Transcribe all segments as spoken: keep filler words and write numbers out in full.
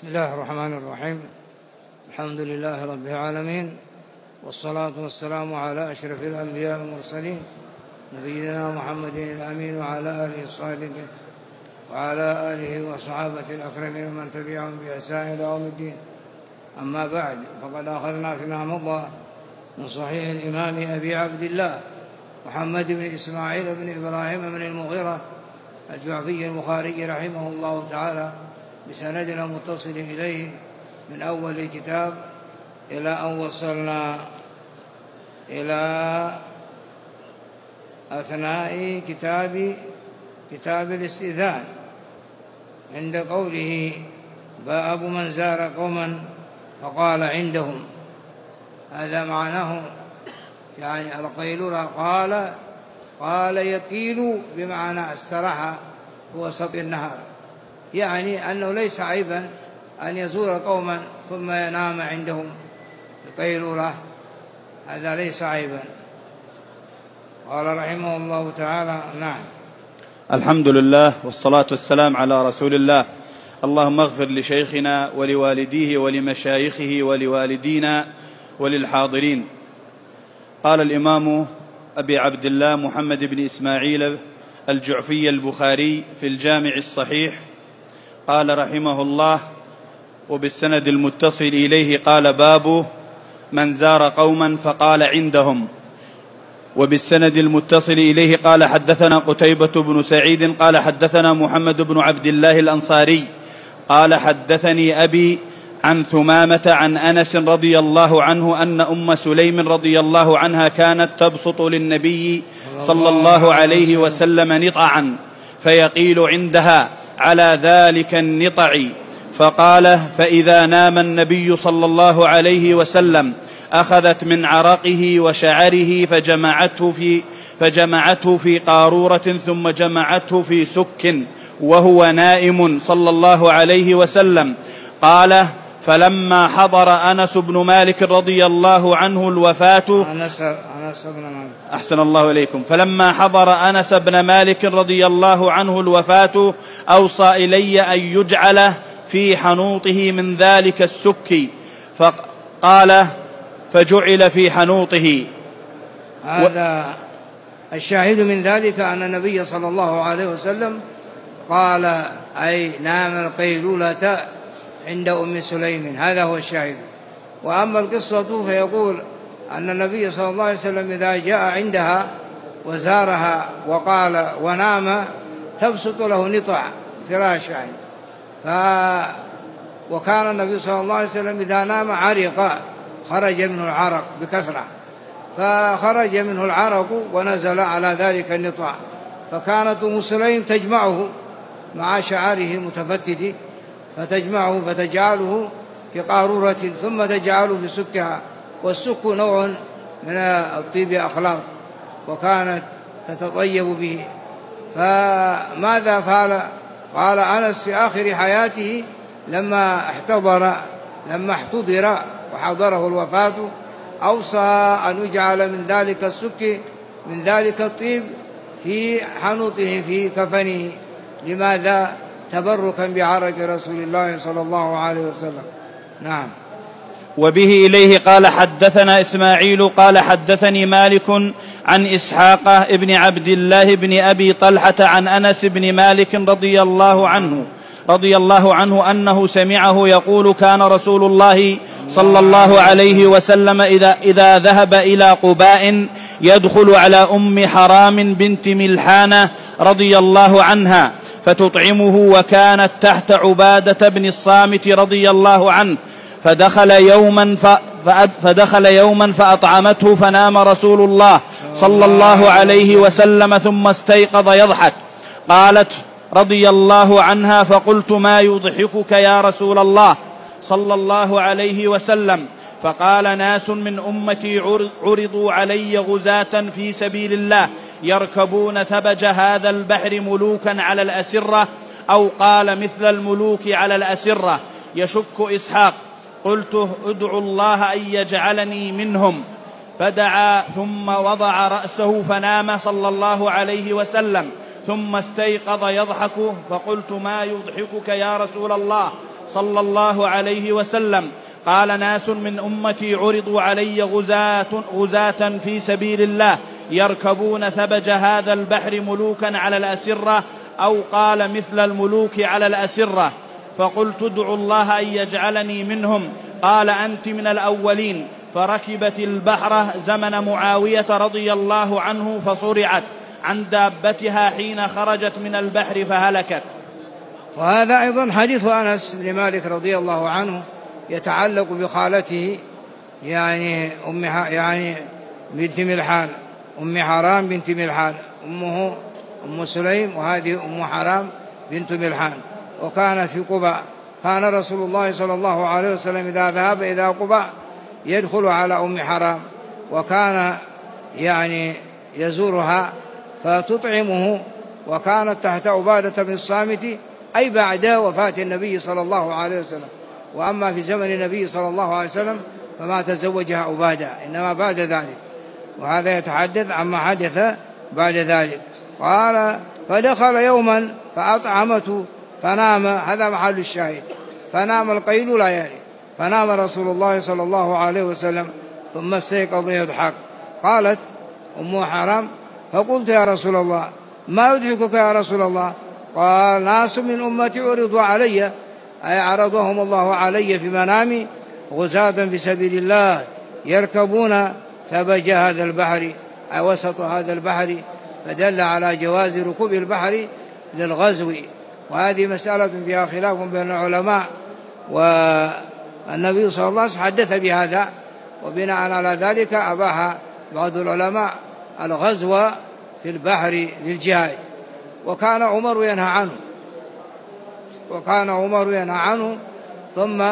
بسم الله الرحمن الرحيم. الحمد لله رب العالمين، والصلاة والسلام على أشرف الأنبياء والمرسلين نبينا محمد الأمين وعلى آله الصادقين وعلى آله وصحابة الأكرمين ومن تبعهم بإحسان إلى يوم الدين. أما بعد، فقد أخذنا فيما مضى من صحيح الإمام أبي عبد الله محمد بن إسماعيل بن إبراهيم بن المغيرة الجعفي البخاري رحمه الله تعالى بسندنا متصل إليه من أول الكتاب إلى أن وصلنا إلى أثناء كتاب كتاب الاستئذان عند قوله باب من زار قوما فقال عندهم. هذا معناه يعني القيلولة. قال قال يقيل بمعنى استراح هو وسط النهار، يعني أنه ليس عيبا أن يزور قوما ثم ينام عندهم القيلولة، هذا ليس عيبا. قال رحمه الله تعالى: نعم. الحمد لله والصلاة والسلام على رسول الله. اللهم اغفر لشيخنا ولوالديه ولمشايخه ولوالدينا وللحاضرين. قال الإمام أبي عبد الله محمد بن إسماعيل الجعفي البخاري في الجامع الصحيح، قال رحمه الله: وبالسند المتصل إليه قال: باب من زار قوما فقال عندهم. وبالسند المتصل إليه قال: حدثنا قتيبة بن سعيد قال: حدثنا محمد بن عبد الله الأنصاري قال: حدثني أبي عن ثمامة عن أنس رضي الله عنه أن أم سليم رضي الله عنها كانت تبسط للنبي صلى الله عليه وسلم نطعا فيقيل عندها على ذلك النطع، فقال: فإذا نام النبي صلى الله عليه وسلم أخذت من عرقه وشعره فجمعته في, فجمعته في قارورة ثم جمعته في سك وهو نائم صلى الله عليه وسلم. قال: فلما حضر أنس بن مالك رضي الله عنه الوفاة أنس أنس بن مالك أحسن الله إليكم فلما حضر أنس بن مالك رضي الله عنه الوفاة أوصى إلي أن يجعل في حنوطه من ذلك السك، فقال: فجعل في حنوطه. هذا الشاهد من ذلك أن النبي صلى الله عليه وسلم قال أي نام القيلولة عند أم سليم، هذا هو الشاهد. وأما القصة فيقول أن النبي صلى الله عليه وسلم إذا جاء عندها وزارها وقال ونام تبسط له نطع فراش يعني ف... وكان النبي صلى الله عليه وسلم إذا نام عرق، خرج منه العرق بكثرة، فخرج منه العرق ونزل على ذلك النطع، فكانت أم سليم تجمعه مع شعره المتفتت، فتجمعه فتجعله في قارورة ثم تجعله في سكها، والسك نوع من الطيب أخلاق وكانت تتطيب به. فماذا فعل؟ قال أنس في آخر حياته لما احتضر لما احتضر وحضره الوفاة أوصى أن يجعل من ذلك السك من ذلك الطيب في حنوطه في كفنه. لماذا؟ تبركا بعرق رسول الله صلى الله عليه وسلم. نعم. وبه إليه قال: حدثنا إسماعيل قال: حدثني مالك عن إسحاق ابن عبد الله بن أبي طلحة عن أنس بن مالك رضي الله عنه رضي الله عنه أنه سمعه يقول: كان رسول الله صلى الله عليه وسلم إذا, إذا ذهب إلى قباء يدخل على أم حرام بنت ملحانة رضي الله عنها فتطعمه، وكانت تحت عبادة بن الصامت رضي الله عنه، فدخل يوما ف... فدخل يوما فأطعمته، فنام رسول الله صلى الله عليه وسلم ثم استيقظ يضحك. قالت رضي الله عنها: فقلت: ما يضحكك يا رسول الله صلى الله عليه وسلم؟ فقال: ناس من أمتي عرضوا علي غزاة في سبيل الله يركبون ثبج هذا البحر ملوكا على الأسرة، أو قال مثل الملوك على الأسرة. يشك إسحاق. قلت: ادعوا الله أن يجعلني منهم. فدعا ثم وضع رأسه فنام صلى الله عليه وسلم، ثم استيقظ يضحك. فقلت: ما يضحكك يا رسول الله صلى الله عليه وسلم قال: ناس من أمتي عرضوا علي غزاة, غزاة في سبيل الله يركبون ثبج هذا البحر ملوكا على الأسرة، أو قال مثل الملوك على الأسرة، فقلت ادعوا الله أن يجعلني منهم. قال: أنت من الأولين. فركبت البحر زمن معاوية رضي الله عنه فصرعت عن دابتها حين خرجت من البحر فهلكت. وهذا أيضا حديث أنس بن مالك رضي الله عنه يتعلق بخالته يعني أم يعني بنت ملحان، أم حرام بنت ملحان، أمه أم سليم وهذه أم حرام بنت ملحان، وكانت في قباء. كان رسول الله صلى الله عليه وسلم إذا ذهب إلى قباء يدخل على أم حرام، وكان يعني يزورها فتطعمه، وكانت تحت عبادة بن الصامت أي بعد وفاة النبي صلى الله عليه وسلم. وأما في زمن النبي صلى الله عليه وسلم فما تزوجها عبادة، إنما بعد ذلك. وهذا يتحدث عما حدث بعد ذلك. قال: فدخل يوما فأطعمته فنام. هذا محل الشاهد، فنام القيلولة يعني. فنام رسول الله صلى الله عليه وسلم ثم استيقظ يضحك. قالت أم حرام: فقلت يا رسول الله ما يضحكك يا رسول الله؟ قال: ناس من أمتي عرضوا علي، أي عرضهم الله علي في منامي غزاة في سبيل الله يركبون ثبج هذا البحر، أي وسط هذا البحر، فدل على جواز ركوب البحر للغزو. وهذه مسألة فيها خلاف بين العلماء، والنبي صلى الله عليه وسلم حدث بهذا، وبناء على ذلك أباح بعض العلماء الغزو في البحر للجهاد. وكان عمر ينهى عنه وكان عمر ينهى عنه ثم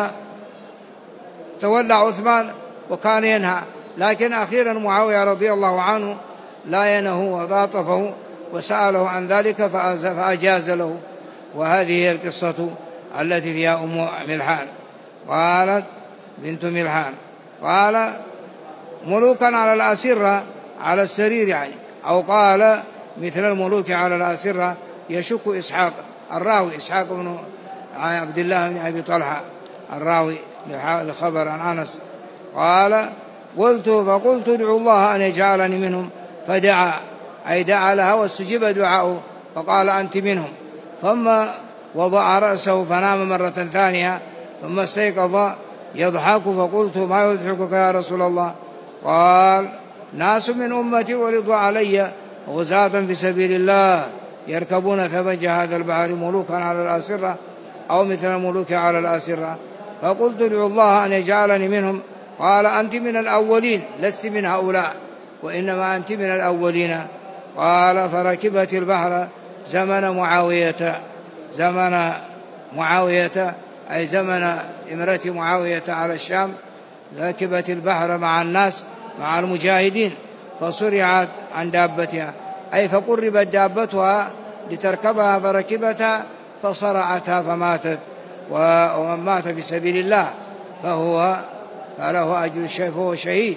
تولى عثمان وكان ينهى، لكن أخيرا معاوية رضي الله عنه لا ينهى وضاطفه وسأله عن ذلك فأجاز له. وهذه هي القصة التي فيها أم ملحان. قالت بنت ملحان: قال: ملوكا على الأسرة، على السرير يعني، أو قال مثل الملوك على الأسرة. يشك إسحاق الراوي، إسحاق بن عبد الله بن أبي طلحة الراوي لخبر عن أنس. قال: قلت فقلت ادعوا الله أن يجعلني منهم، فدعا، أي دعا لها واستجيب دعاؤه، فقال: أنت منهم. ثم وضع رأسه فنام مرة ثانية، ثم استيقظ يضحك، فقلت: ما يضحكك يا رسول الله؟ قال: ناس من أمتي ورضوا علي غزاة في سبيل الله يركبون ثبج هذا البحر ملوكا على الأسرة، أو مثل الملوك على الأسرة، فقلت ادعوا الله أن يجعلني منهم. قال: أنت من الأولين، لست من هؤلاء، وإنما أنت من الأولين. قال: فركبت البحر زمن معاوية، زمن معاوية أي زمن إمرة معاوية على الشام، ركبت البحر مع الناس مع المجاهدين، فصرعت عن دابتها، أي فقربت دابتها لتركبها فركبتها فصرعتها فماتت. ومن مات في سبيل الله فهو فله أجر الشهيد، فهو شهيد.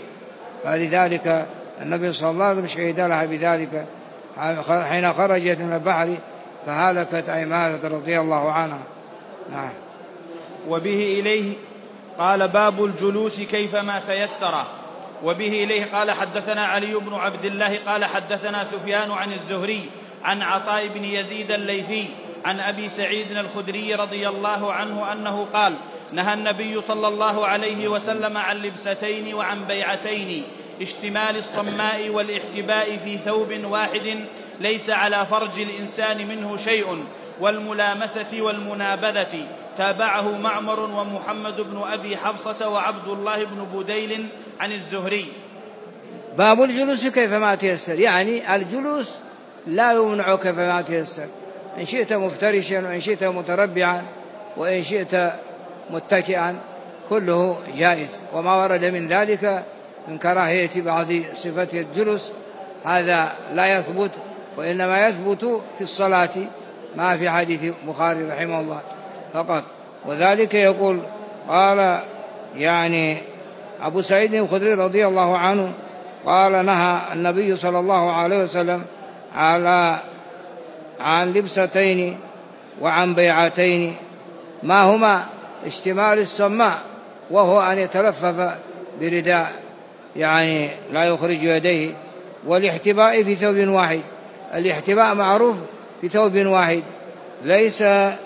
فلذلك النبي صلى الله عليه وسلم شهد لها بذلك حين خرجت من البحر فهلكت أي ماتت رضي الله عنها. نعم. وبه إليه قال: باب الجلوس كيفما تيسر. وبه إليه قال: حدثنا علي بن عبد الله قال حدثنا سفيان عن الزهري عن عطاء بن يزيد الليثي عن أبي سعيد الخدري رضي الله عنه أنه قال: نهى النبي صلى الله عليه وسلم عن لبستين وعن بيعتين: اشتمال الصماء والاحتباء في ثوب واحد ليس على فرج الإنسان منه شيء، والملامسة والمنابذة. تابعه معمر ومحمد بن أبي حفصة وعبد الله بن بديل عن الزهري. باب الجلوس كيفما تيسر، يعني الجلوس لا يمنع كيفما تيسر، إن شئت مفترشا وإن شئت متربعا وإن شئت متكئا كله جائز. وما ورد من ذلك من كراهية بعض صفات الجلوس هذا لا يثبت، وإنما يثبت في الصلاة ما في حديث البخاري رحمه الله فقط. وذلك يقول قال يعني أبو سعيد الخدري رضي الله عنه قال: نهى النبي صلى الله عليه وسلم على عن لبستين وعن بيعتين. ما هما؟ اشتمال السماء، وهو أن يتلفف برداء يعني لا يخرج يديه، والاحتباء في ثوب واحد. الاحتباء معروف في ثوب واحد، ليس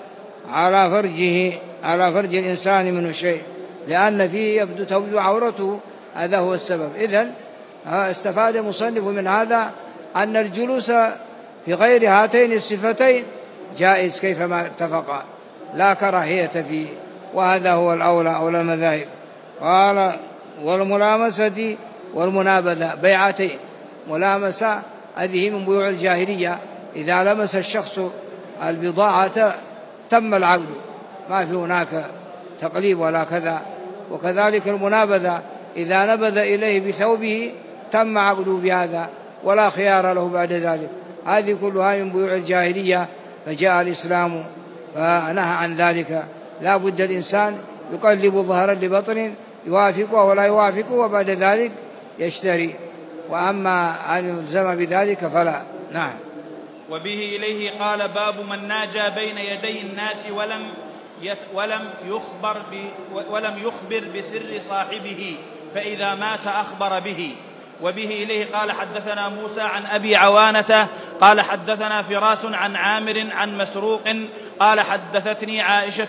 على فرجه على فرج الإنسان منه شيء، لأن فيه يبدو تبدو عورته، هذا هو السبب. إذن استفاد المصنف من هذا أن الجلوس في غير هاتين الصفتين جائز كيفما اتفقا، لا كراهية فيه، وهذا هو الأولى أولى المذاهب. قال والملامسة والمنابذة بيعتين. ملامسة هذه من بيوع الجاهلية، إذا لمس الشخص البضاعة تم العقد، ما في هناك تقليب ولا كذا. وكذلك المنابذة، إذا نبذ إليه بثوبه تم عقده بهذا ولا خيار له بعد ذلك. هذه كلها من بيوع الجاهلية، فجاء الإسلام فنهى عن ذلك. لا بد الإنسان يقلب ظهرا لبطن يوافقه ولا يوافقه، وبعد ذلك يشتري، وأما أن يلزم بذلك فلا. نعم. وبه إليه قال باب من ناجى بين يدي الناس ولم يت ولم يخبر ب ولم يخبر بسر صاحبه، فإذا مات أخبر به. وبه إليه قال حدثنا موسى عن أبي عوانة قال حدثنا فراس عن عامر عن مسروق قال حدثتني عائشة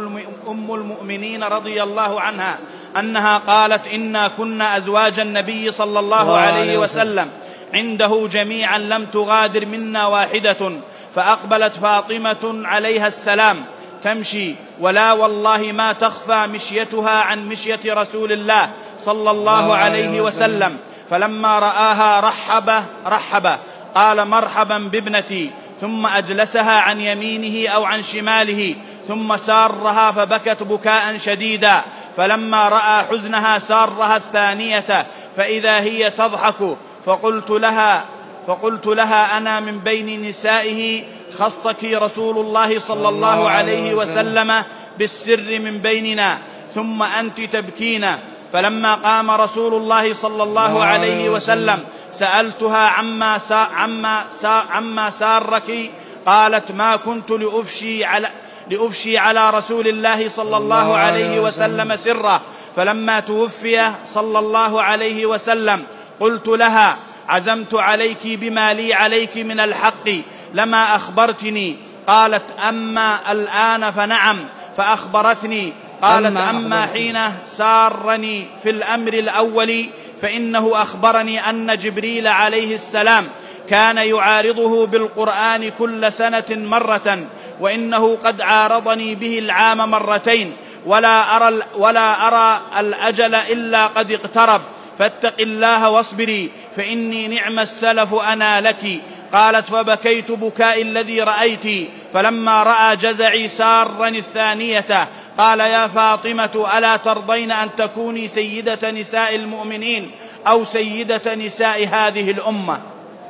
أم المؤمنين رضي الله عنها أنها قالت إنا كنا أزواج النبي صلى الله عليه وسلم عنده جميعا لم تغادر منا واحدة، فأقبلت فاطمة عليها السلام تمشي، ولا والله ما تخفى مشيتها عن مشية رسول الله صلى الله عليه وسلم، فلما رآها رحب رحب قال مرحبا بابنتي، ثم أجلسها عن يمينه أو عن شماله، ثم سارها فبكت بكاء شديدا، فلما رأى حزنها سارها الثانية فإذا هي تضحك، فقلت لها فقلت لها أنا من بين نسائه خصك رسول الله صلى الله عليه وسلم بالسر من بيننا، ثم أنت تبكين. فلما قام رسول الله صلى الله عليه وسلم سألتها عما, سا عما, سا عما سارك، قالت ما كنت لأفشي على, لأفشي على رسول الله صلى الله عليه وسلم سره. فلما توفي صلى الله عليه وسلم قلت لها عزمت عليك بما لي عليك من الحق لما أخبرتني، قالت أما الآن فنعم، فأخبرتني. قالت أما حين سارني في الأمر الأول فإنه أخبرني أن جبريل عليه السلام كان يعارضه بالقرآن كل سنة مرة، وإنه قد عارضني به العام مرتين، ولا أرى, ولا أرى الأجل إلا قد اقترب، فاتق الله واصبري فإني نعم السلف أنا لك. قالت فبكيت بكاء الذي رأيت، فلما رأى جزعي سارني الثانية قال يا فاطمة ألا ترضين أن تكوني سيدة نساء المؤمنين أو سيدة نساء هذه الأمة.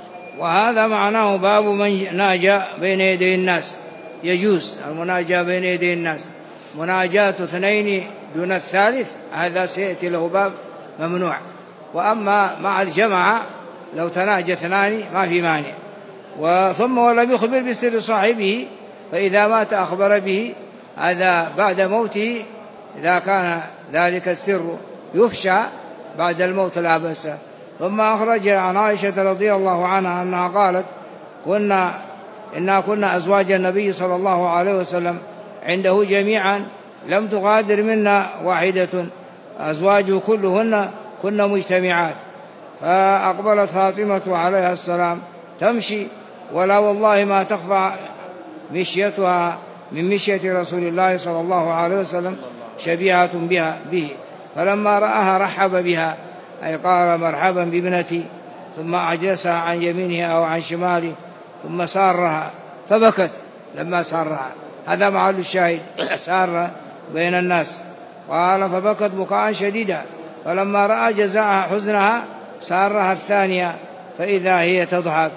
وهذا معناه باب من ناجى بين يدي الناس. يجوز المناجاة بين يدي الناس، مناجاة اثنين دون الثالث هذا سيأتي له باب ممنوع. وأما مع الجماعة لو تناجى اثنان ما في مانع. وثم ولم يخبر بسر صاحبه، فإذا مات أخبر به، هذا بعد موته إذا كان ذلك السر يفشى بعد الموت لا بأس. ثم أخرج عن عائشة رضي الله عنها أنها قالت كنا إنا كنا أزواج النبي صلى الله عليه وسلم عنده جميعا لم تغادر منا واحدة، أزواجه كلهن كنا مجتمعات. فأقبلت فاطمة عليها السلام تمشي، ولا والله ما تخفى مشيتها من مشية رسول الله صلى الله عليه وسلم شبيهة بها به. فلما رآها رحب بها، أي قال مرحبا بابنتي، ثم أجلسها عن يمينه أو عن شماله، ثم سارها فبكت لما سارها. هذا محل الشاهد، سار بين الناس. قال فبكت بكاء شديدا، فلما رأى جزاءها حزنها سارها الثانية فإذا هي تضحك،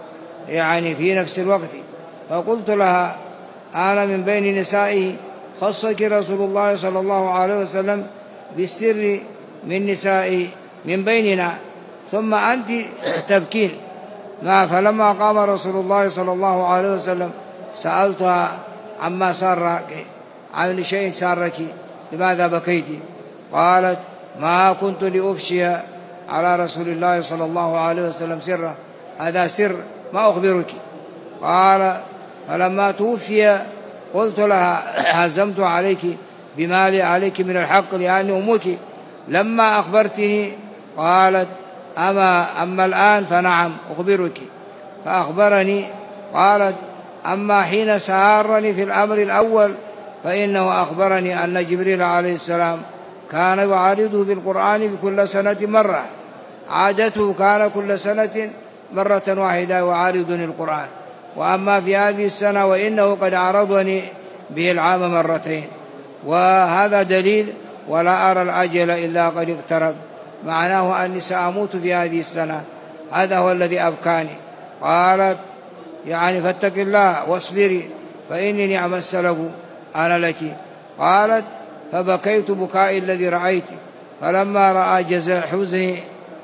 يعني في نفس الوقت. فقلت لها أنا من بين نسائه خصك رسول الله صلى الله عليه وسلم بالسر من نسائه من بيننا، ثم أنت تبكين. ما فلما قام رسول الله صلى الله عليه وسلم سألتها عما سارك عن شيء سارك، لماذا بكيت؟ قالت: ما كنت لأفشي على رسول الله صلى الله عليه وسلم سرا، هذا سر ما أخبرك. قال: فلما توفي قلت لها: هزمت عليك بما عليك من الحق لأني أمك، لما أخبرتني قالت: أما, أما الآن فنعم أخبرك. فأخبرني. قالت: أما حين سارني في الأمر الأول فإنه أخبرني أن جبريل عليه السلام كان يعارضه بالقرآن بكل سنة مرة، عادته كان كل سنة مرة واحدة يعارضني القرآن، وأما في هذه السنة وإنه قد عرضني به العام مرتين، وهذا دليل ولا أرى الأجل إلا قد اقترب، معناه أني سأموت في هذه السنة، هذا هو الذي أبكاني. قالت: يعني فاتق الله واصبري فإني نعم السلف أنا لك. قالت: فبكيت بكائي الذي رأيت، فلما رأى جزع حزني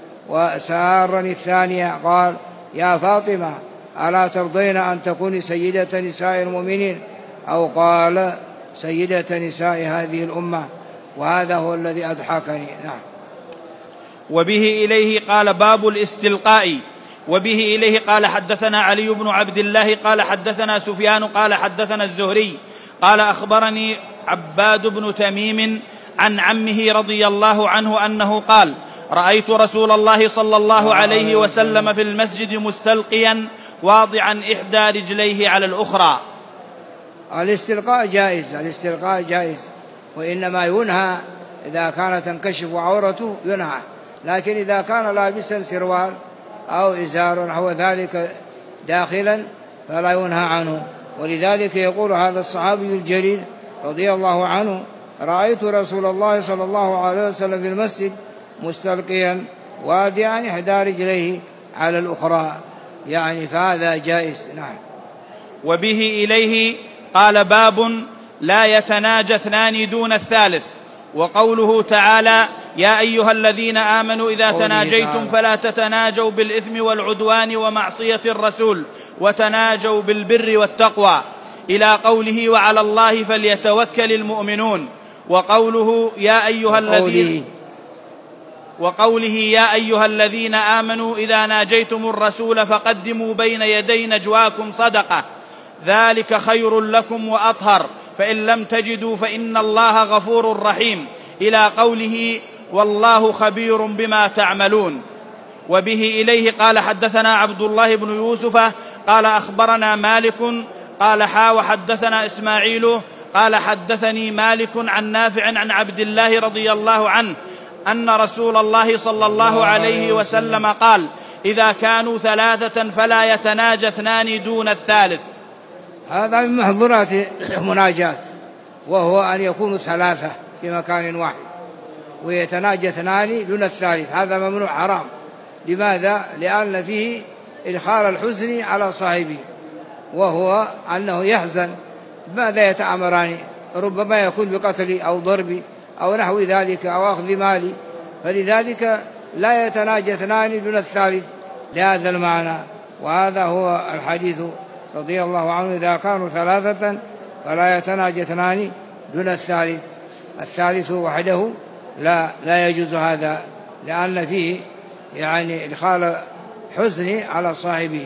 وسارني الثانية قال: يا فاطمة ألا ترضين أن تكوني سيدة نساء المؤمنين، أو قال سيدة نساء هذه الأمة، وهذا هو الذي أضحكني. نعم. وبه إليه قال: باب الاستلقاء. وبه إليه قال: حدثنا علي بن عبد الله قال حدثنا سفيان قال حدثنا الزهري قال أخبرني عباد بن تميم عن عمه رضي الله عنه أنه قال: رأيت رسول الله صلى الله عليه وسلم في المسجد مستلقيا واضعا إحدى رجليه على الأخرى. الاستلقاء جائز، الاستلقاء جائز، وإنما ينهى إذا كانت تنكشف عورته ينهى، لكن إذا كان لابسا سروال أو إزار نحو ذلك داخلا فلا ينهى عنه. ولذلك يقول هذا الصحابي الجليل رضي الله عنه: رأيت رسول الله صلى الله عليه وسلم في المسجد مستلقيا واضعا إحدى رجليه على الأخرى، يعني فهذا جائز. نعم. وبه إليه قال: باب لا يتناجى اثنان دون الثالث. وقوله تعالى: يا أيها الذين آمنوا إذا تناجيتم فلا تتناجوا بالإثم والعدوان ومعصية الرسول وتناجوا بالبر والتقوى، إلى قوله: وعلى الله فليتوكل المؤمنون. وقوله: يا أيها الذين وقوله يا أيها الذين آمنوا إذا ناجيتم الرسول فقدموا بين يدي نجواكم صدقة، ذلك خير لكم وأطهر، فإن لم تجدوا فإن الله غفور رحيم، إلى قوله: والله خبير بما تعملون. وبه إليه قال: حدثنا عبد الله بن يوسف قال أخبرنا مالك قال حا وحدثنا إسماعيل قال حدثني مالك عن نافع عن عبد الله رضي الله عنه أن رسول الله صلى الله عليه وسلم قال: إذا كانوا ثلاثة فلا يتناجى اثنان دون الثالث. هذا من محظورات المناجاة، وهو أن يكونوا ثلاثة في مكان واحد ويتناجى اثنان دون الثالث، هذا ممنوع حرام. لماذا؟ لأن فيه إدخال الحزن على صاحبه، وهو أنه يحزن، ماذا يتأمران؟ ربما يكون بقتل أو ضرب أو نحو ذلك أو أخذ مالي، فلذلك لا يتناجى اثنان دون الثالث لهذا المعنى. وهذا هو الحديث رضي الله عنه: إذا كانوا ثلاثة فلا يتناجى اثنان دون الثالث، الثالث وحده لا لا يجوز هذا، لأن فيه يعني إدخال حزن على صاحبه.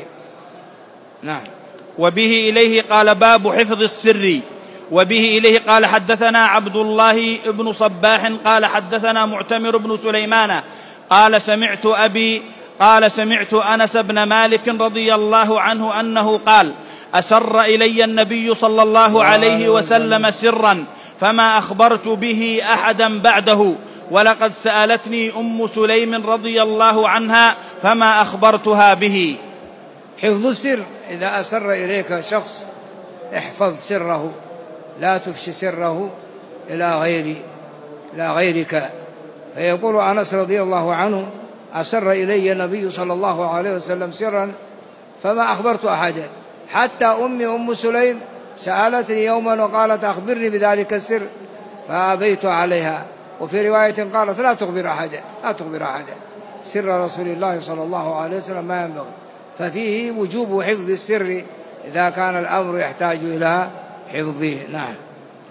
نعم. وبه إليه قال: باب حفظ السر. وبه إليه قال: حدثنا عبد الله بن صباح قال حدثنا معتمر بن سليمان قال سمعت أبي قال سمعت أنس بن مالك رضي الله عنه أنه قال: أسر إلي النبي صلى الله عليه وسلم سرا فما أخبرت به أحدا بعده، ولقد سألتني أم سليم رضي الله عنها فما أخبرتها به. حفظ السر: إذا أسر إليك شخص احفظ سره، لا تفشي سره إلى غير إلى غيرك. فيقول أنس رضي الله عنه: أسر إلي النبي صلى الله عليه وسلم سرا فما أخبرت أحدا، حتى أمي أم سليم سألتني يوما وقالت: أخبرني بذلك السر، فأبيت عليها. وفي رواية قالت: لا تخبر أحدا، لا تخبر أحدا، سر رسول الله صلى الله عليه وسلم ما ينبغي. ففيه وجوب حفظ السر إذا كان الأمر يحتاج إلى حفظه. نعم.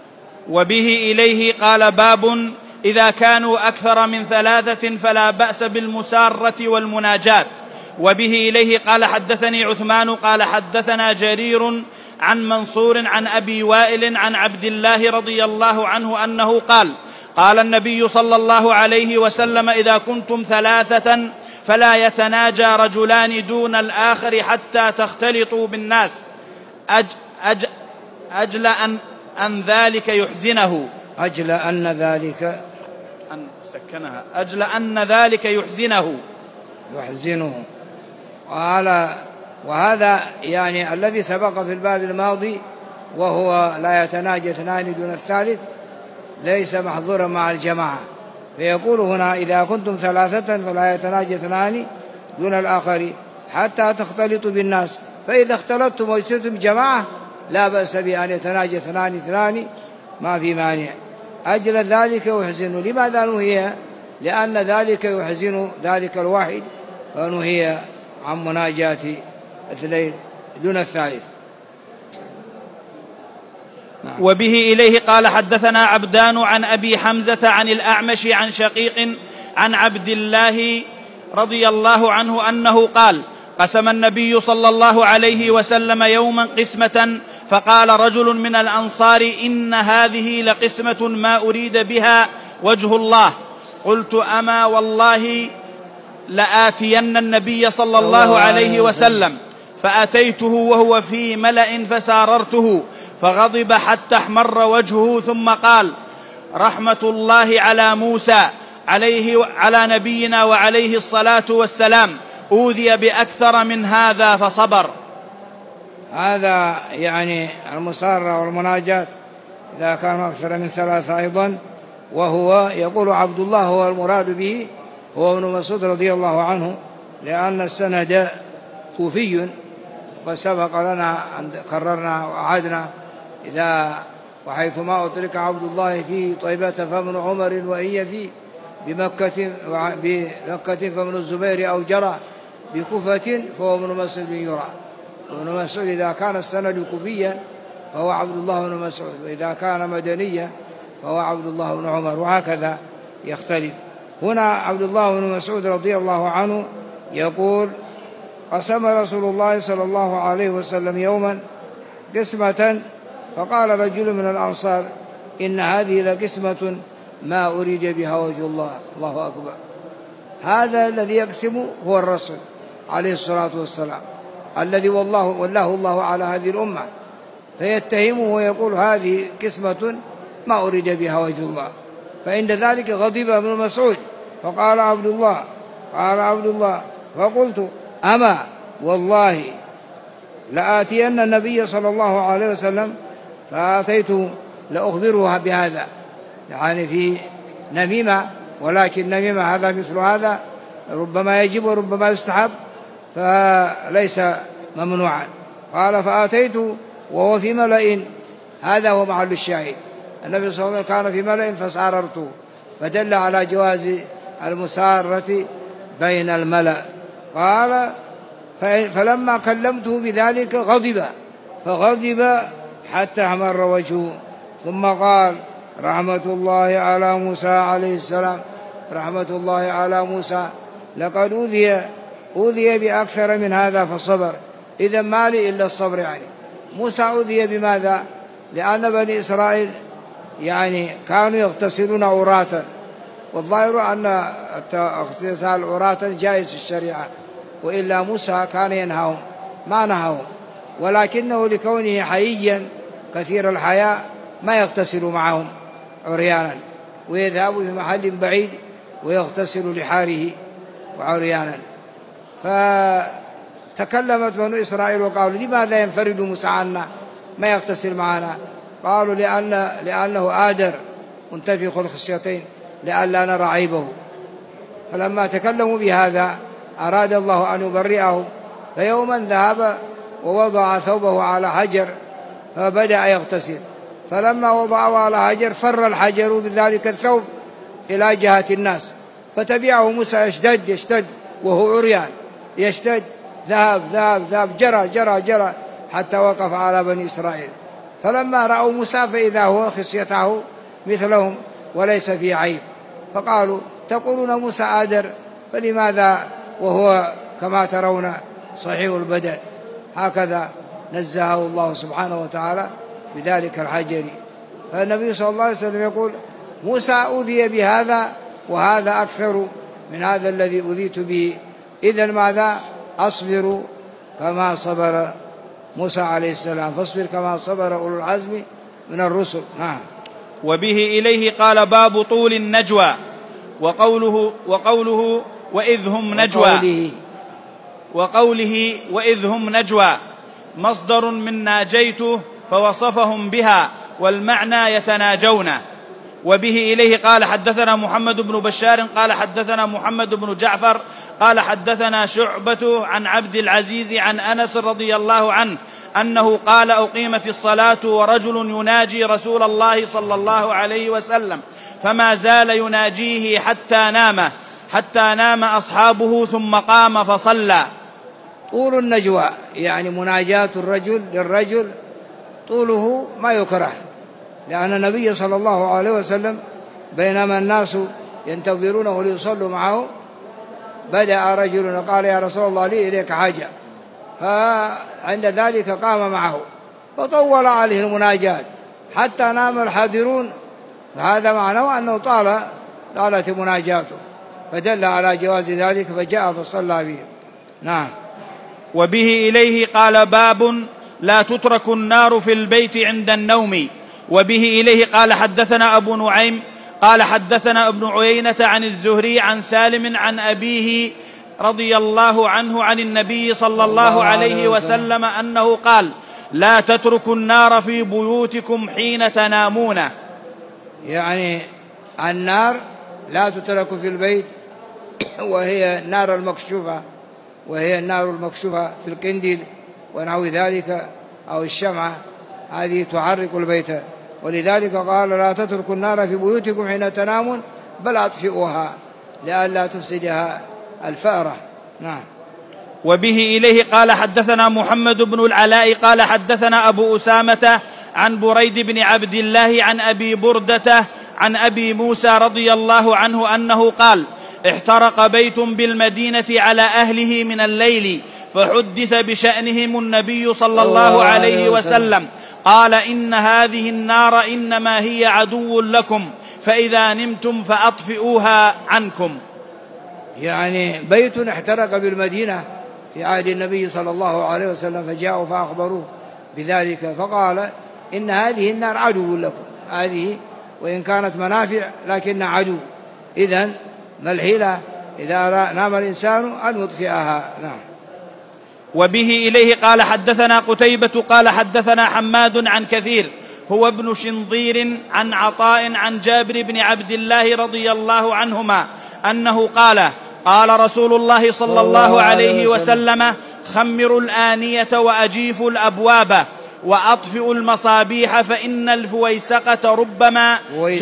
وبه إليه قال: باب إذا كانوا أكثر من ثلاثة فلا بأس بالمسارة والمناجاة. وبه إليه قال: حدثني عثمان قال حدثنا جرير عن منصور عن أبي وائل عن عبد الله رضي الله عنه أنه قال: قال النبي صلى الله عليه وسلم: إذا كنتم ثلاثة فلا يتناجى رجلان دون الآخر حتى تختلطوا بالناس، أج أج أجل أن, أن ذلك يحزنه أجل أن ذلك أن سكنها أجل أن ذلك يحزنه يحزنه قال. وهذا يعني الذي سبق في الباب الماضي، وهو لا يتناجى اثنان دون الثالث، ليس محظورا مع الجماعة. فيقول هنا: إذا كنتم ثلاثة فلا يتناجى اثنان دون الآخر حتى تختلطوا بالناس، فإذا اختلطتم وجئتم جماعة لا بأس بأن يتناجى اثنان اثنان، ما في مانع. أجل ذلك يحزن. لماذا نهي؟ لأن ذلك يحزن ذلك الواحد، فنهي عن مناجاة اثنين دون الثالث. نعم. وبه إليه قال: حدثنا عبدان عن أبي حمزة عن الأعمش عن شقيق عن عبد الله رضي الله عنه أنه قال: قسم النبي صلى الله عليه وسلم يوما قسمة، فقال رجل من الأنصار: إن هذه لقسمة ما أريد بها وجه الله. قلت: أما والله لآتين النبي صلى الله عليه وسلم، فأتيته وهو في ملأ فساررته، فغضب حتى احمر وجهه، ثم قال: رحمة الله على موسى عليه على نبينا وعليه الصلاة والسلام، أوذي بأكثر من هذا فصبر. هذا يعني المسارة والمناجاة إذا كانوا أكثر من ثلاثة أيضا. وهو يقول عبد الله هو المراد به، هو ابن مسعود رضي الله عنه، لأن السند كوفي، وسبق لنا أن قررنا وأعدنا: إذا وحيثما أطلق عبد الله في طيبة فمن عمر، وإن يفي بمكة بمكة فمن الزبير أو جرى بكوفة فهو ابن مسعود يرى. ابن مسعود إذا كان السند كوفيا فهو عبد الله بن مسعود، وإذا كان مدنيا فهو عبد الله بن عمر، وهكذا يختلف. هنا عبد الله بن مسعود رضي الله عنه يقول: قسم رسول الله صلى الله عليه وسلم يوما قسمة، فقال رجل من الأنصار: إن هذه لقسمة ما أريد بها وجه الله. الله أكبر. هذا الذي يقسم هو الرسول عليه الصلاة والسلام، الذي والله والله الله على هذه الأمة، فيتهمه ويقول: هذه قسمة ما أريد بها وجه الله. فعند ذلك غضب ابن مسعود، فقال عبد الله قال عبد الله فقلت: أما والله لآتين النبي صلى الله عليه وسلم، فآتيته لأخبره بهذا، يعني في نميمة، ولكن نميمة هذا مثل هذا ربما يجب وربما يستحب، فليس ممنوعا. قال: فآتيته وهو في ملأ، هذا هو محل الشاهد. النبي صلى الله عليه وسلم كان في ملأ فساررته، فدل على جواز المسارة بين الملأ. قال: فلما كلمته بذلك غضب، فغضب حتى احمر وجهه، ثم قال: رحمة الله على موسى عليه السلام، رحمة الله على موسى، لقد أوذي أوذي بأكثر من هذا فصبر. إذا ما لي إلا الصبر. يعني موسى أوذي بماذا؟ لأن بني إسرائيل يعني كانوا يغتسلون عراة، والظاهر أن اغتسال عراة جائز في الشريعة، وإلا موسى كان ينهاهم، ما نهاهم، ولكنه لكونه حييا كثير الحياء ما يغتسل معهم عريانا، ويذهب في محل بعيد ويغتسل لحاره وعريانا. فتكلمت بنو إسرائيل وقالوا: لماذا ينفرد موسى عنا ما يغتسل معنا؟ قالوا: لأن لأنه آدر منتفخ الخصيتين لئلا نرى عيبه. فلما تكلموا بهذا أراد الله أن يبرئه، فيوما ذهب ووضع ثوبه على حجر فبدأ يغتسل، فلما وضعه على حجر فر الحجر بذلك الثوب إلى جهة الناس، فتبعه موسى يشتد يشتد وهو عريان، يشتد ذهب ذهب ذهب جرى جرى جرى حتى وقف على بني إسرائيل. فلما رأوا موسى فإذا هو خصيته مثلهم وليس فيه عيب، فقالوا تقولون موسى آدر، فلماذا وهو كما ترون صحيح البدن؟ هكذا نزهه الله سبحانه وتعالى بذلك الحجر. فالنبي صلى الله عليه وسلم يقول موسى أوذي بهذا وهذا أكثر من هذا الذي أوذيت به، إذن ماذا؟ أصبر كما صبر موسى عليه السلام، فاصبر كما صبر أولو العزم من الرسل. نعم. وبه إليه قال باب طول النجوى، وقوله وقوله وإذ هم نجوى وقوله, وقوله وإذ هم نجوى مصدر من ناجيته فوصفهم بها، والمعنى يتناجون. وبه إليه قال حدثنا محمد بن بشار قال حدثنا محمد بن جعفر قال حدثنا شعبة عن عبد العزيز عن أنس رضي الله عنه أنه قال أقيمت الصلاة ورجل يناجي رسول الله صلى الله عليه وسلم فما زال يناجيه حتى نام حتى نام أصحابه ثم قام فصلى. طول النجوى يعني مناجاة الرجل للرجل طوله ما يكره، لأن النبي صلى الله عليه وسلم بينما الناس ينتظرونه ليصلوا معه بدأ رجل قال يا رسول الله لي إليك حاجة، فعند ذلك قام معه فطول عليه المناجاة حتى نام الحاضرون، فهذا معناه أنه طال طالت مناجاته، فدل على جواز ذلك فجاء فصلى بهم. نعم. وبه إليه قال باب لا تترك النار في البيت عند النوم. وبه إليه قال حدثنا أبو نعيم قال حدثنا ابن عيينة عن الزهري عن سالم عن أبيه رضي الله عنه عن النبي صلى الله عليه وسلم أنه قال لا تتركوا النار في بيوتكم حين تنامون. يعني النار لا تترك في البيت، وهي النار المكشوفة وهي النار المكشوفة في القنديل ونحو ذلك أو الشمعة، هذه تعرق البيت، ولذلك قال لا تتركوا النار في بيوتكم حين تنامون بل أطفئوها لئلا تفسدها الفأرة. نعم. وبه إليه قال حدثنا محمد بن العلاء قال حدثنا أبو أسامة عن بريد بن عبد الله عن أبي بردة عن أبي موسى رضي الله عنه أنه قال احترق بيت بالمدينة على أهله من الليل فحدث بشأنهم النبي صلى الله عليه وسلم قال إن هذه النار إنما هي عدو لكم فإذا نمتم فأطفئوها عنكم. يعني بيت احترق بالمدينة في عهد النبي صلى الله عليه وسلم فجاءوا فأخبروه بذلك فقال إن هذه النار عدو لكم، هذه وإن كانت منافع لكن عدو، إذن ما الحيلة إذا نام الإنسان أن يطفئها. نعم. وبه إليه قال حدثنا قتيبة قال حدثنا حماد عن كثير هو ابن شنظير عن عطاء عن جابر بن عبد الله رضي الله عنهما أنه قال قال رسول الله صلى الله عليه وسلم خمروا الآنية وأجيفوا الأبواب وأطفئوا المصابيح فإن الفويسقة ربما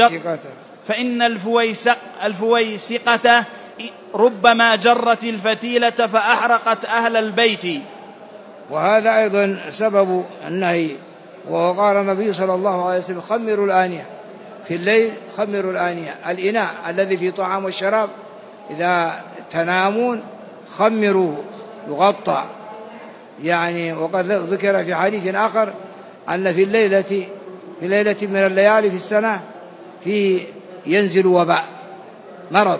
فإن الفويسق الفويسقة ربما جرت الفتيلة فأحرقت أهل البيت. وهذا أيضا سبب النهي، وقال النبي صلى الله عليه وسلم خمروا الآنية في الليل، خمروا الآنية الإناء الذي فيه طعام والشراب إذا تنامون خمروا يغطى. يعني وقد ذكر في حديث آخر أن في الليلة في ليلة من الليالي في السنة في ينزل وباء مرض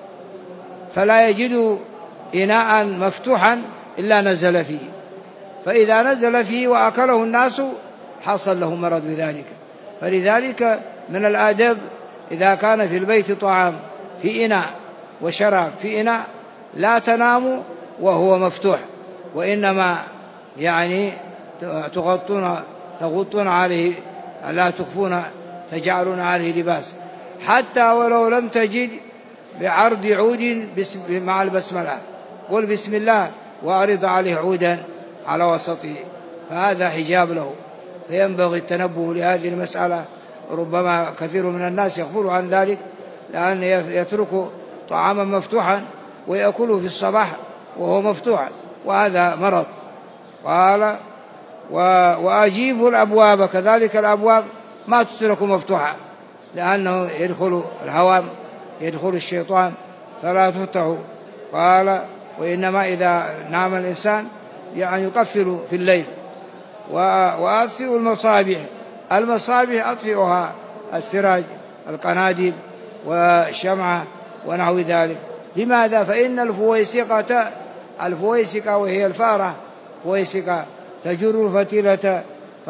فلا يجد إناء مفتوحا إلا نزل فيه، فإذا نزل فيه وأكله الناس حصل له مرض بذلك. فلذلك من الآداب إذا كان في البيت طعام في إناء وشراب في إناء لا تناموا وهو مفتوح، وإنما يعني تغطون تغطون عليه، لا تخفون تجعلون عليه لباس، حتى ولو لم تجد بعرض عود بسم مع البسملة قل بسم الله وأعرض عليه عودا على وسطه، فهذا حجاب له. فينبغي التنبه لهذه المسألة، ربما كثير من الناس يغفل عن ذلك لأن يترك طعاما مفتوحا ويأكله في الصباح وهو مفتوح، وهذا مرض. قال وأجيفوا الأبواب، كذلك الأبواب ما تترك مفتوحة لأنه يدخل الهوام، يدخل الشيطان فلا تفتح. قال وإنما إذا نام الإنسان يعني يقفل في الليل. وأطفئوا المصابيح، المصابيح أطفئها السراج، القناديل والشمعة ونحو ذلك. لماذا؟ فإن الفويسقة، الفويسقة وهي الفارة فويسقة تجر الفتيلة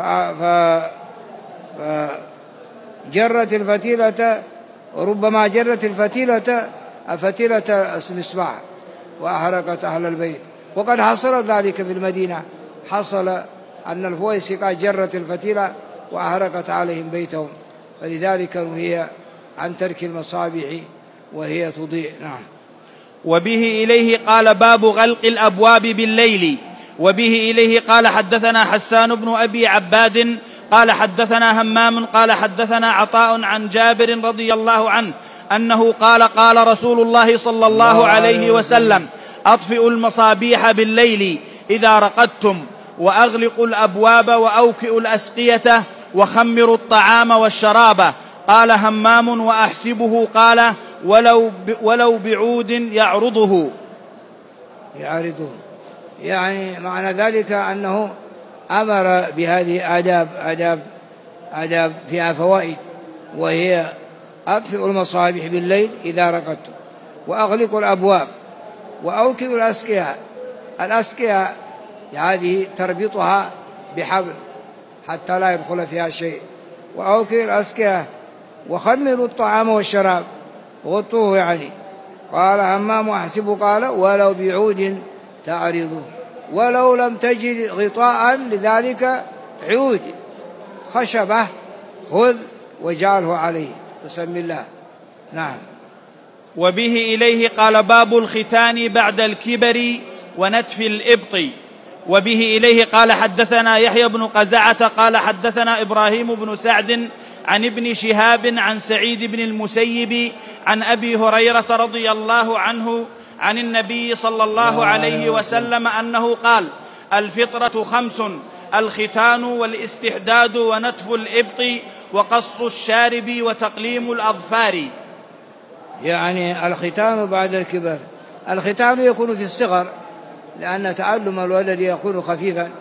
فجرت الفتيلة، وربما جرت الفتيلة الفتيلة المصباح وأحرقت أهل البيت. وقد حصل ذلك في المدينة، حصل أن الفويسقة جرت الفتيلة وأحرقت عليهم بيتهم، فلذلك نهي عن ترك المصابيح وهي تضيء. نعم. وبه إليه قال باب غلق الأبواب بالليل. وبه إليه قال حدثنا حسان بن أبي عباد قال حدثنا همام قال حدثنا عطاء عن جابر رضي الله عنه أنه قال قال رسول الله صلى الله عليه وسلم أطفئوا المصابيح بالليل إذا رقدتم، وأغلقوا الأبواب، وأوكئوا الأسقية، وخمروا الطعام والشراب. قال همام وأحسبه قال ولو, ولو بعود يعرضه يعرضه يعني معنى ذلك أنه أمر بهذه آداب آداب آداب فيها فوائد، وهي أطفئوا المصابيح بالليل إذا رقدتم، وأغلقوا الأبواب، وأوكئوا الأسقية. الأسقية هذه تربطها بحبل حتى لا يدخل فيها شيء. وأوكئوا الأسقية، وخمروا الطعام والشراب، غطوه يعني. قال همام أحسب قال ولو بعود تعرضه، ولو لم تجد غطاء لذلك عود خشبة خذ وجعله عليه بسم الله. نعم. وبه إليه قال باب الختان بعد الكبر ونتف الإبط. وبه إليه قال حدثنا يحيى بن قزعة قال حدثنا إبراهيم بن سعد عن ابن شهاب عن سعيد بن المسيب عن أبي هريرة رضي الله عنه عن النبي صلى الله عليه وسلم أنه قال الفطرة خمس: الختان والاستحداد ونتف الإبط وقص الشارب وتقليم الأظفار. يعني الختان بعد الكبر. الختان يكون في الصغر لأن تعلم الولد يكون خفيفا،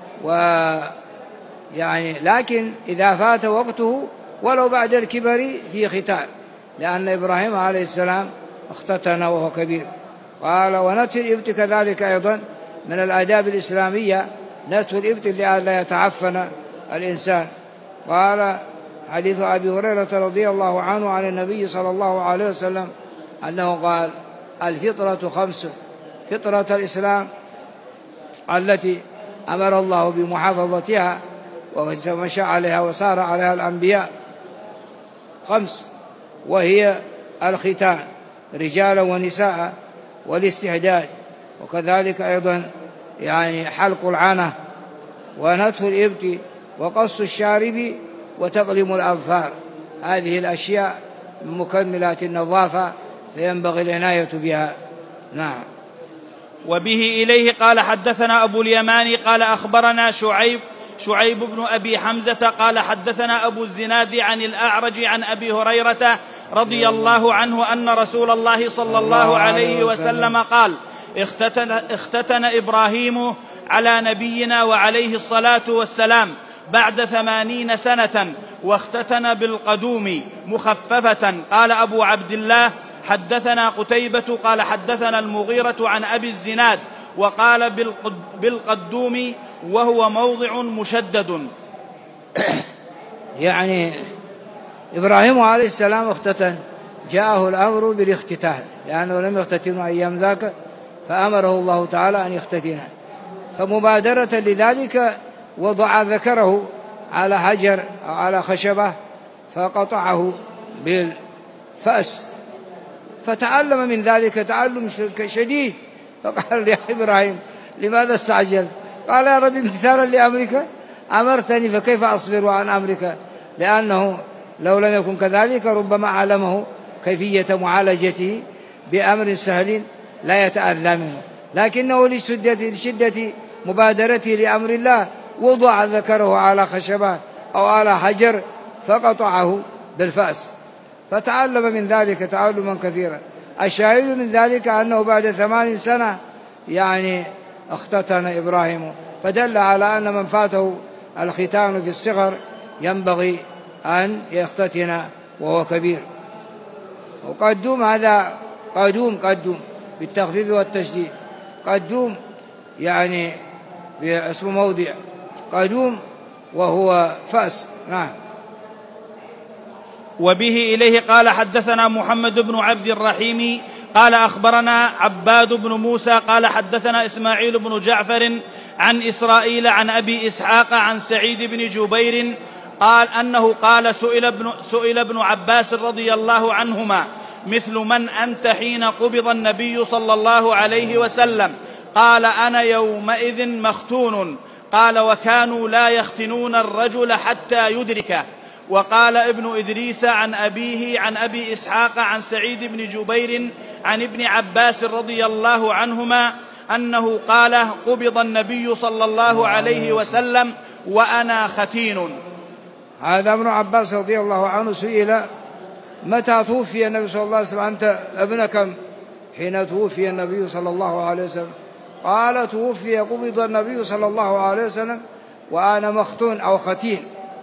ويعني لكن إذا فات وقته ولو بعد الكبر في ختان، لأن إبراهيم عليه السلام اختتن وهو كبير. قال ونتف الإبط كذلك أيضا من الآداب الإسلامية، نتف الإبط لئلا يتعفن الإنسان. قال حديث أبي هريرة رضي الله عنه عن النبي صلى الله عليه وسلم أنه قال الفطرة خمس: فطرة الإسلام التي أمر الله بمحافظتها ومشى عليها وسار عليها الأنبياء خمس، وهي الختان رجالا ونساء، والاستحداد، وكذلك أيضا يعني حلق العنة، ونتف الإبط، وقص الشارب، وتقليم الأظفار. هذه الأشياء من مكملات النظافة فينبغي العناية بها. نعم. وبه إليه قال حدثنا أبو اليمان قال أخبرنا شعيب شعيب بن أبي حمزة قال حدثنا أبو الزناد عن الأعرج عن أبي هريرة رضي الله عنه أن رسول الله صلى الله عليه وسلم قال اختتن, اختتن إبراهيم على نبينا وعليه الصلاة والسلام بعد ثمانين سنة، واختتن بالقدوم مخففة. قال أبو عبد الله حدثنا قتيبة قال حدثنا المغيرة عن أبي الزناد وقال بالقدوم وهو موضع مشدد. يعني إبراهيم عليه السلام اختتن، جاءه الأمر بالاختتان لأنه لم يختتن أيام ذاك، فأمره الله تعالى أن يختتن، فمبادرة لذلك وضع ذكره على حجر أو على خشبة فقطعه بالفأس، فتعلم من ذلك تعلم شديد، فقال يا إبراهيم لماذا استعجلت؟ قال يا رب امتثالا لأمرك أمرتني فكيف أصبر عن أمرك، لأنه لو لم يكن كذلك ربما علمه كيفية معالجته بأمر سهل لا يتأذى منه، لكنه لشدة, لشدة مبادرته لأمر الله وضع ذكره على خشبان أو على حجر فقطعه بالفأس، فتعلم من ذلك تعلما كثيرا. الشاهد من ذلك أنه بعد ثمان سنة يعني اختتن إبراهيم، فدل على أن من فاته الختان في الصغر ينبغي أن يختتن وهو كبير. وقدوم هذا قدوم قدوم بالتخفيف والتشديد، قدوم يعني باسم موضع قدوم وهو فأس. نعم. وبه إليه قال حدثنا محمد بن عبد الرحيم قال أخبرنا عباد بن موسى قال حدثنا إسماعيل بن جعفر عن إسرائيل عن أبي إسحاق عن سعيد بن جبير قال أنه قال سئل ابن, سئل ابن عباس رضي الله عنهما مثل من أنت حين قبض النبي صلى الله عليه وسلم؟ قال أنا يومئذ مختون. قال وكانوا لا يختنون الرجل حتى يدركه. وقال ابن إدريس عن أبيه عن أبي إسحاق عن سعيد بن جبير عن ابن عباس رضي الله عنهما أنه قال قبض النبي صلى الله عليه وسلم وأنا ختين. هذا ابن عباس رضي الله عنه سئل متى توفي النبي صلى الله عليه وسلم؟ أنت ابن كم حين توفي النبي صلى الله عليه وسلم؟ قال توفي قبض النبي صلى الله عليه وسلم وأنا مختون أو ختين.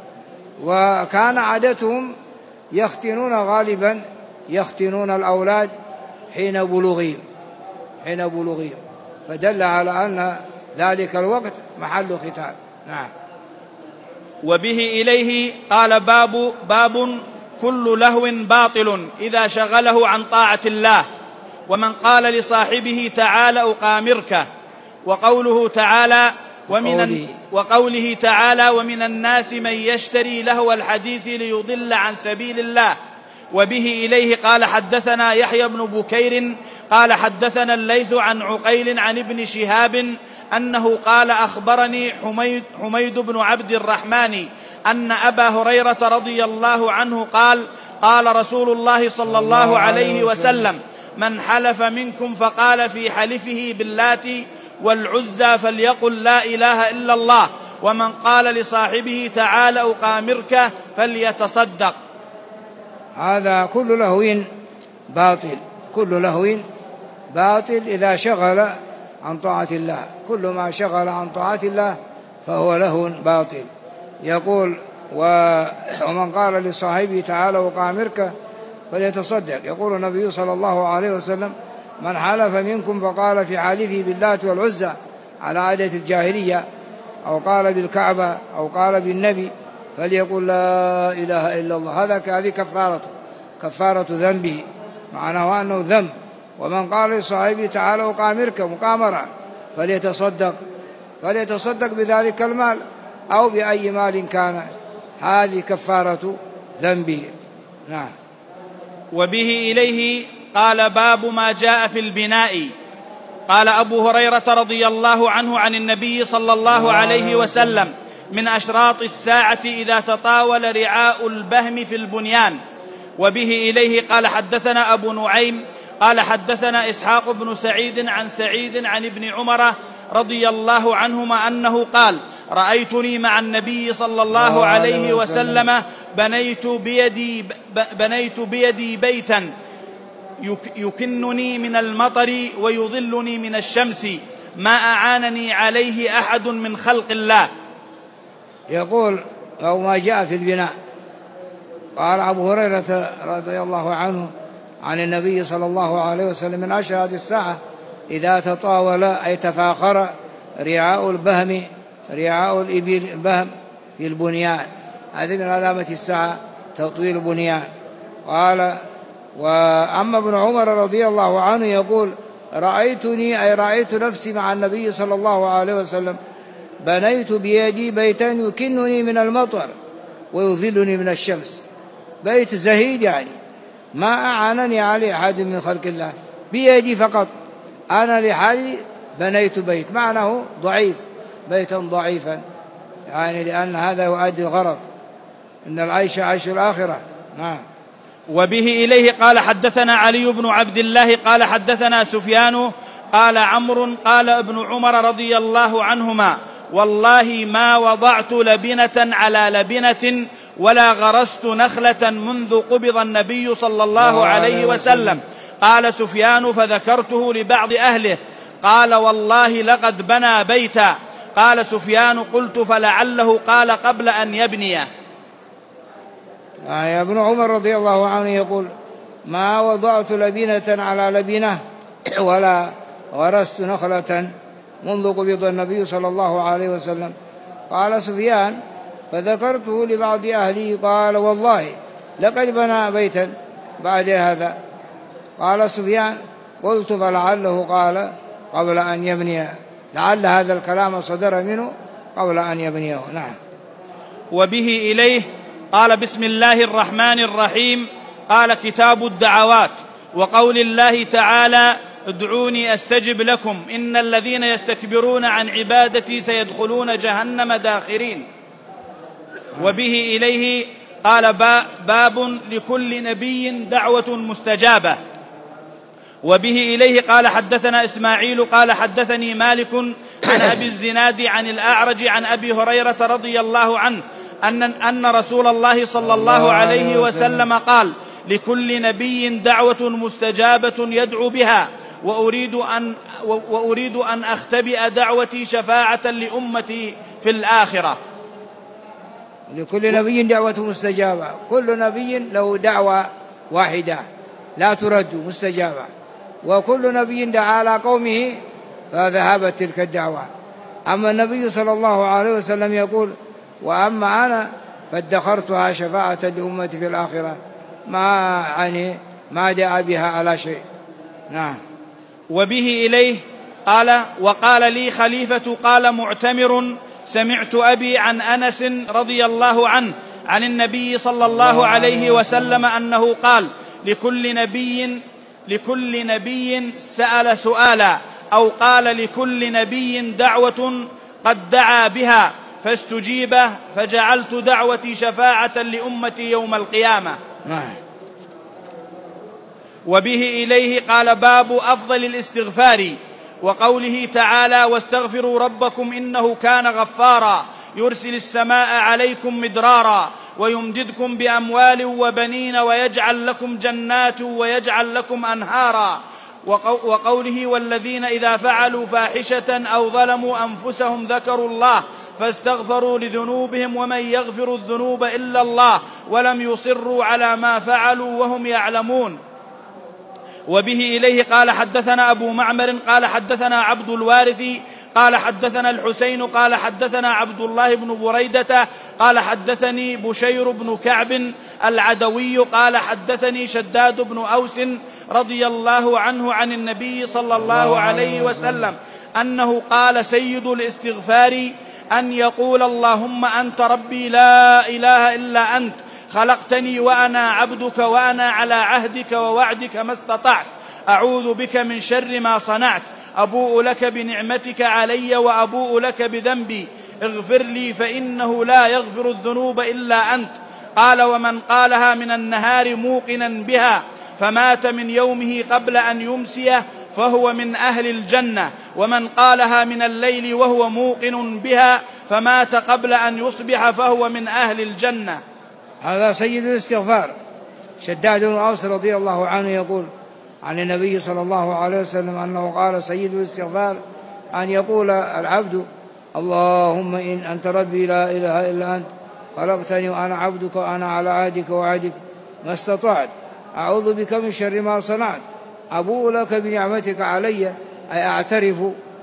وكان عادتهم يختنون غالبا يختنون الأولاد حين بلوغهم حين بلوغهم فدل على أن ذلك الوقت محل ختان. نعم. وبه إليه قال باب باب كل لهو باطل إذا شغله عن طاعة الله، ومن قال لصاحبه تعالى أقامرك. وقوله تعالى ومن وقوله تعالى ومن الناس من يشتري لهو الحديث ليضل عن سبيل الله. وبه إليه قال حدثنا يحيى بن بكير قال حدثنا الليث عن عقيل عن ابن شهاب أنه قال أخبرني حميد, حميد بن عبد الرحمن أن أبا هريرة رضي الله عنه قال قال رسول الله صلى الله عليه وسلم من حلف منكم فقال في حلفه باللات والعزى فليقل لا إله إلا الله، ومن قال لصاحبه تعال أقامرك فليتصدق. هذا كل لهو باطل، كل لهو باطل إذا شغل عن طاعة الله، كل ما شغل عن طاعة الله فهو لهو باطل. يقول ومن قال لصاحبه تعالى أقامرك فليتصدق. يقول النبي صلى الله عليه وسلم من حلف منكم فقال في حلفه باللات والعزى على عادة الجاهلية أو قال بالكعبة أو قال بالنبي فليقول لا إله إلا الله. هذا هذه كفارته كفارة ذنبه، معناه أنه ذنب. ومن قال لصاحبه تعالى أقامرك مقامرة فليتصدق فليتصدق بذلك المال أو بأي مال كان، هذه كفارة ذنبه. نعم. وبه إليه قال باب ما جاء في البناء. قال أبو هريرة رضي الله عنه عن النبي صلى الله عليه وسلم من أشراط الساعة إذا تطاول رعاء البهم في البنيان. وبه إليه قال حدثنا أبو نعيم قال حدثنا إسحاق بن سعيد عن سعيد عن ابن عمر رضي الله عنهما أنه قال رأيتني مع النبي صلى الله عليه وسلم بنيت بيدي, بنيت بيدي بيتا يكنني من المطر ويظلني من الشمس ما أعانني عليه أحد من خلق الله. يقول أو ما جاء في البناء. قال أبو هريرة رضي الله عنه عن النبي صلى الله عليه وسلم من أشراط الساعة إذا تطاول أي تفاخر رعاء البهم رعاء الإبل البهم في البنيان، هذه من علامة الساعة تطويل البنيان. قال وأما ابن عمر رضي الله عنه يقول رأيتني أي رأيت نفسي مع النبي صلى الله عليه وسلم بنيت بيدي بيتا يكنني من المطر ويظلني من الشمس، بيت زهيد يعني ما أعانني عليه أحد من خلق الله، بيدي فقط أنا لحالي بنيت بيت، معناه ضعيف بيتا ضعيفا يعني لأن هذا يؤدي الغرض، إن العيش عيش الآخرة. نعم. وبه إليه قال حدثنا علي بن عبد الله قال حدثنا سفيان قال عمرو قال ابن عمر رضي الله عنهما والله ما وضعت لبنة على لبنة ولا غرست نخلة منذ قبض النبي صلى الله عليه وسلم. قال سفيان فذكرته لبعض أهله، قال والله لقد بنى بيتا. قال سفيان قلت فلعله قال قبل أن يبنيه. يعني ابن عمر رضي الله عنه يقول ما وضعت لبنة على لبنة ولا غرست نخلة منذ قبض النبي صلى الله عليه وسلم. قال سفيان فذكرته لبعض أهلي، قال والله لقد بنى بيتا بعد هذا. قال سفيان قلت فلعله قال قبل أن يبني، لعل هذا الكلام صدر منه قبل أن يبنيه. نعم. وبه إليه قال بسم الله الرحمن الرحيم. قال كتاب الدعوات، وقول الله تعالى ادعوني أستجب لكم إن الذين يستكبرون عن عبادتي سيدخلون جهنم داخرين. وبه إليه قال باب لكل نبي دعوة مستجابة. وبه إليه قال حدثنا إسماعيل قال حدثني مالك عن أبي الزناد عن الأعرج عن أبي هريرة رضي الله عنه أن, أن رسول الله صلى الله عليه وسلم قال لكل نبي دعوة مستجابة يدعو بها وأريد أن, وأريد أن أختبئ دعوتي شفاعة لأمتي في الآخرة. لكل نبي دعوة مستجابة، كل نبي له دعوة واحدة لا ترد مستجابة، وكل نبي دعا على قومه فذهبت تلك الدعوة. أما النبي صلى الله عليه وسلم يقول وأما أنا فادخرتها شفاعة لأمتي في الآخرة، ما يعني ما دعا بها على شيء. نعم. وبه إليه قال وقال لي خليفة قال معتمر سمعت أبي عن أنس رضي الله عنه عن النبي صلى الله عليه وسلم أنه قال لكل نبي لكل نبي سأل سؤالا أو قال لكل نبي دعوة قد دعا بها فاستجيب فجعلت دعوتي شفاعة لأمتي يوم القيامة. نعم. وبه إليه قال باب أفضل الاستغفار، وقوله تعالى واستغفروا ربكم إنه كان غفارا يرسل السماء عليكم مدرارا ويمددكم بأموال وبنين ويجعل لكم جنات ويجعل لكم أنهارا. وقوله والذين إذا فعلوا فاحشة أو ظلموا أنفسهم ذكروا الله فاستغفروا لذنوبهم ومن يغفر الذنوب إلا الله ولم يصروا على ما فعلوا وهم يعلمون. وبه إليه قال حدثنا أبو معمر قال حدثنا عبد الوارث قال حدثنا الحسين قال حدثنا عبد الله بن بريدة قال حدثني بشير بن كعب العدوي قال حدثني شداد بن أوس رضي الله عنه عن النبي صلى الله عليه وسلم أنه قال سيد الاستغفار أن يقول اللهم أنت ربي لا إله إلا أنت خلقتني وأنا عبدك وأنا على عهدك ووعدك ما استطعت أعوذ بك من شر ما صنعت أبوء لك بنعمتك علي وأبوء لك بذنبي اغفر لي فإنه لا يغفر الذنوب إلا أنت. قال ومن قالها من النهار موقنا بها فمات من يومه قبل أن يمسيه فهو من أهل الجنة، ومن قالها من الليل وهو موقن بها فمات قبل أن يصبح فهو من أهل الجنة. هذا سيد الاستغفار. شداد بن أوس رضي الله عنه يقول عن النبي صلى الله عليه وسلم أنه قال سيد الاستغفار أن يقول العبد اللهم إن أنت ربي لا إله إلا أنت خلقتني وأنا عبدك وأنا على عهدك ووعدك ما استطعت أعوذ بك من شر ما صنعت أبوء لك بنعمتك علي أي أعترف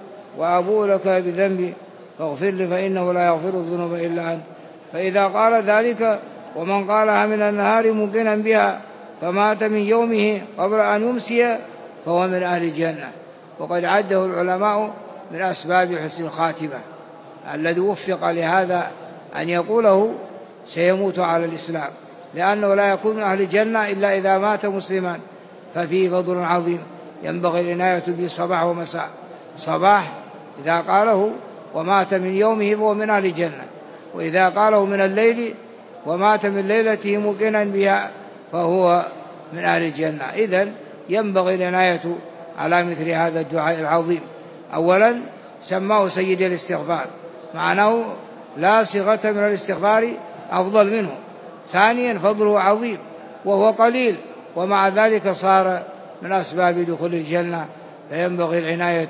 وأبوء لك بذنبي فاغفر لي فإنه لا يغفر الذنوب إلا أنت. فإذا قال ذلك ومن قالها من النهار موقنا بها فمات من يومه قبل أن يمسي فهو من أهل الجنة. وقد عده العلماء من أسباب حسن الخاتمة الذي وفق لهذا أن يقوله سيموت على الإسلام، لأنه لا يكون من أهل الجنة إلا إذا مات مسلما، ففيه فضل عظيم ينبغي العناية به صباح ومساء. صباح إذا قاله ومات من يومه فهو من أهل الجنة، وإذا قاله من الليل ومات من ليلته موقنا بها فهو من أهل الجنة. إذن ينبغي العناية على مثل هذا الدعاء العظيم. أولا سماه سيد الاستغفار، معناه لا صيغة من الاستغفار أفضل منه. ثانيا فضله عظيم وهو قليل، ومع ذلك صار من أسباب دخول الجنة، فينبغي العناية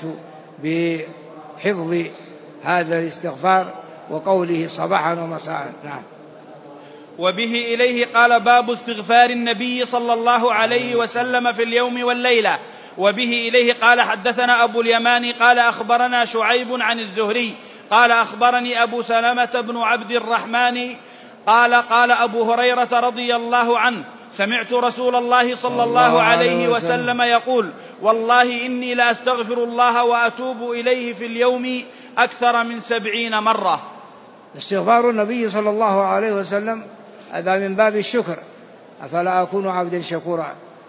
بحفظ هذا الاستغفار وقوله صباحا ومساء. نعم. وبه إليه قال باب استغفار النبي صلى الله عليه وسلم في اليوم والليلة. وبه إليه قال حدثنا أبو اليماني قال أخبرنا شعيب عن الزهري قال أخبرني أبو سلمة بن عبد الرحمن قال قال أبو هريرة رضي الله عنه سمعت رسول الله صلى الله عليه وسلم يقول والله إني لأستغفر الله وأتوب إليه في اليوم أكثر من سبعين مرة. استغفار النبي صلى الله عليه وسلم هذا من باب الشكر، أفلا أكون عبدا شكورا،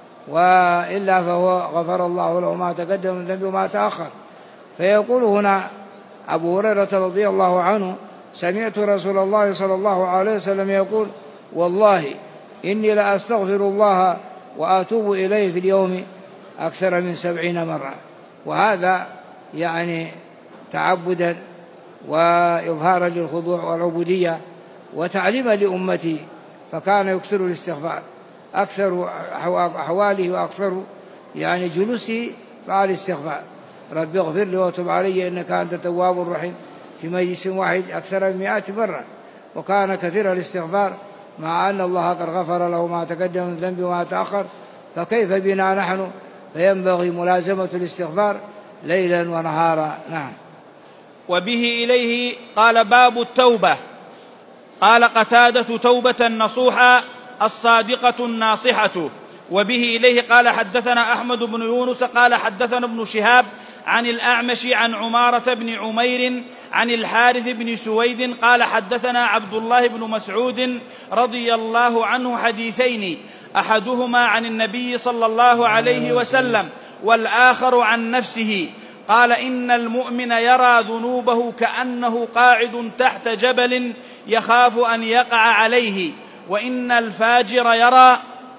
وإلا فهو غفر الله له ما تقدم من ذنبه وما تأخر. فيقول هنا أبو هريرة رضي الله عنه سمعت رسول الله صلى الله عليه وسلم يقول والله إني لأستغفر الله وأتوب إليه في اليوم أكثر من سبعين مرة. وهذا يعني تعبدا وإظهارا للخضوع والعبودية وتعليما لأمته، فكان يكثر الاستغفار، أكثر أحواله وأكثر يعني جلوسه مع الاستغفار. رب اغفر لي وتب علي إنك أنت التواب الرحيم في مجلس واحد أكثر من مئات مرة. وكان كثير الاستغفار مع أن الله قد غفر له ما تقدم من ذنبه وما تأخر، فكيف بنا نحن؟ فينبغي ملازمة الاستغفار ليلا ونهارا. نعم. وبه إليه قال باب التوبة. قال قتادة توبة نصوحا الصادقة الناصحة. وبه إليه قال حدثنا أحمد بن يونس قال حدثنا ابن شهاب عن الأعمش عن عمارة بن عمير عن الحارث بن سويد قال حدثنا عبد الله بن مسعود رضي الله عنه حديثين، أحدهما عن النبي صلى الله عليه وسلم والآخر عن نفسه. قال إن المؤمن يرى ذنوبه كأنه قاعد تحت جبل يخاف أن يقع عليه، وإن الفاجر يرى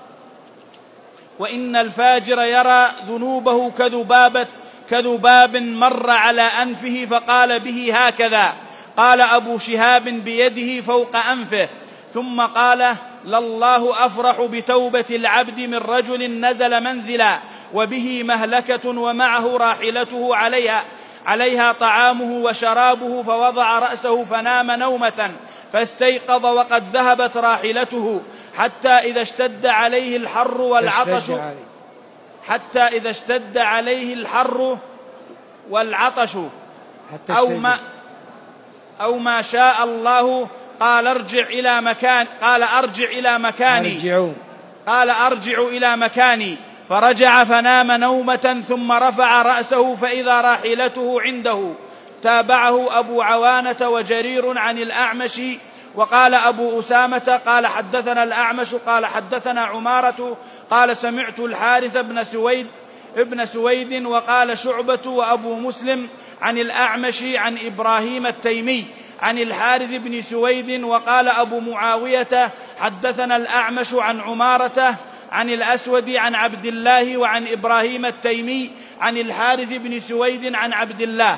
وإن الفاجر يرى ذنوبه كذبابة كذباب مر على أنفه فقال به هكذا. قال أبو شهاب بيده فوق أنفه، ثم قال لله أفرح بتوبة العبد من رجل نزل منزلا وبه مهلكة ومعه راحلته عليها عليها طعامه وشرابه فوضع رأسه فنام نومة فاستيقظ وقد ذهبت راحلته حتى إذا اشتد عليه الحر والعطش حتى إذا اشتد عليه الحر والعطش أو ما أو ما شاء الله قال ارجع إلى مكان قال أرجع إلى مكاني قال أرجع إلى مكاني فرجع فنام نومة ثم رفع رأسه فإذا راحلته عنده. تابعه أبو عوانة وجرير عن الأعمش. وقال أبو أسامة قال حدثنا الأعمش قال حدثنا عمارة قال سمعت الحارث بن سويد ابن سويد. وقال شعبة وأبو مسلم عن الأعمش عن إبراهيم التيمي عن الحارث بن سويد. وقال أبو معاوية حدثنا الأعمش عن عمارة عن الأسود عن عبد الله وعن إبراهيم التيمي عن الحارث بن سويد عن عبد الله.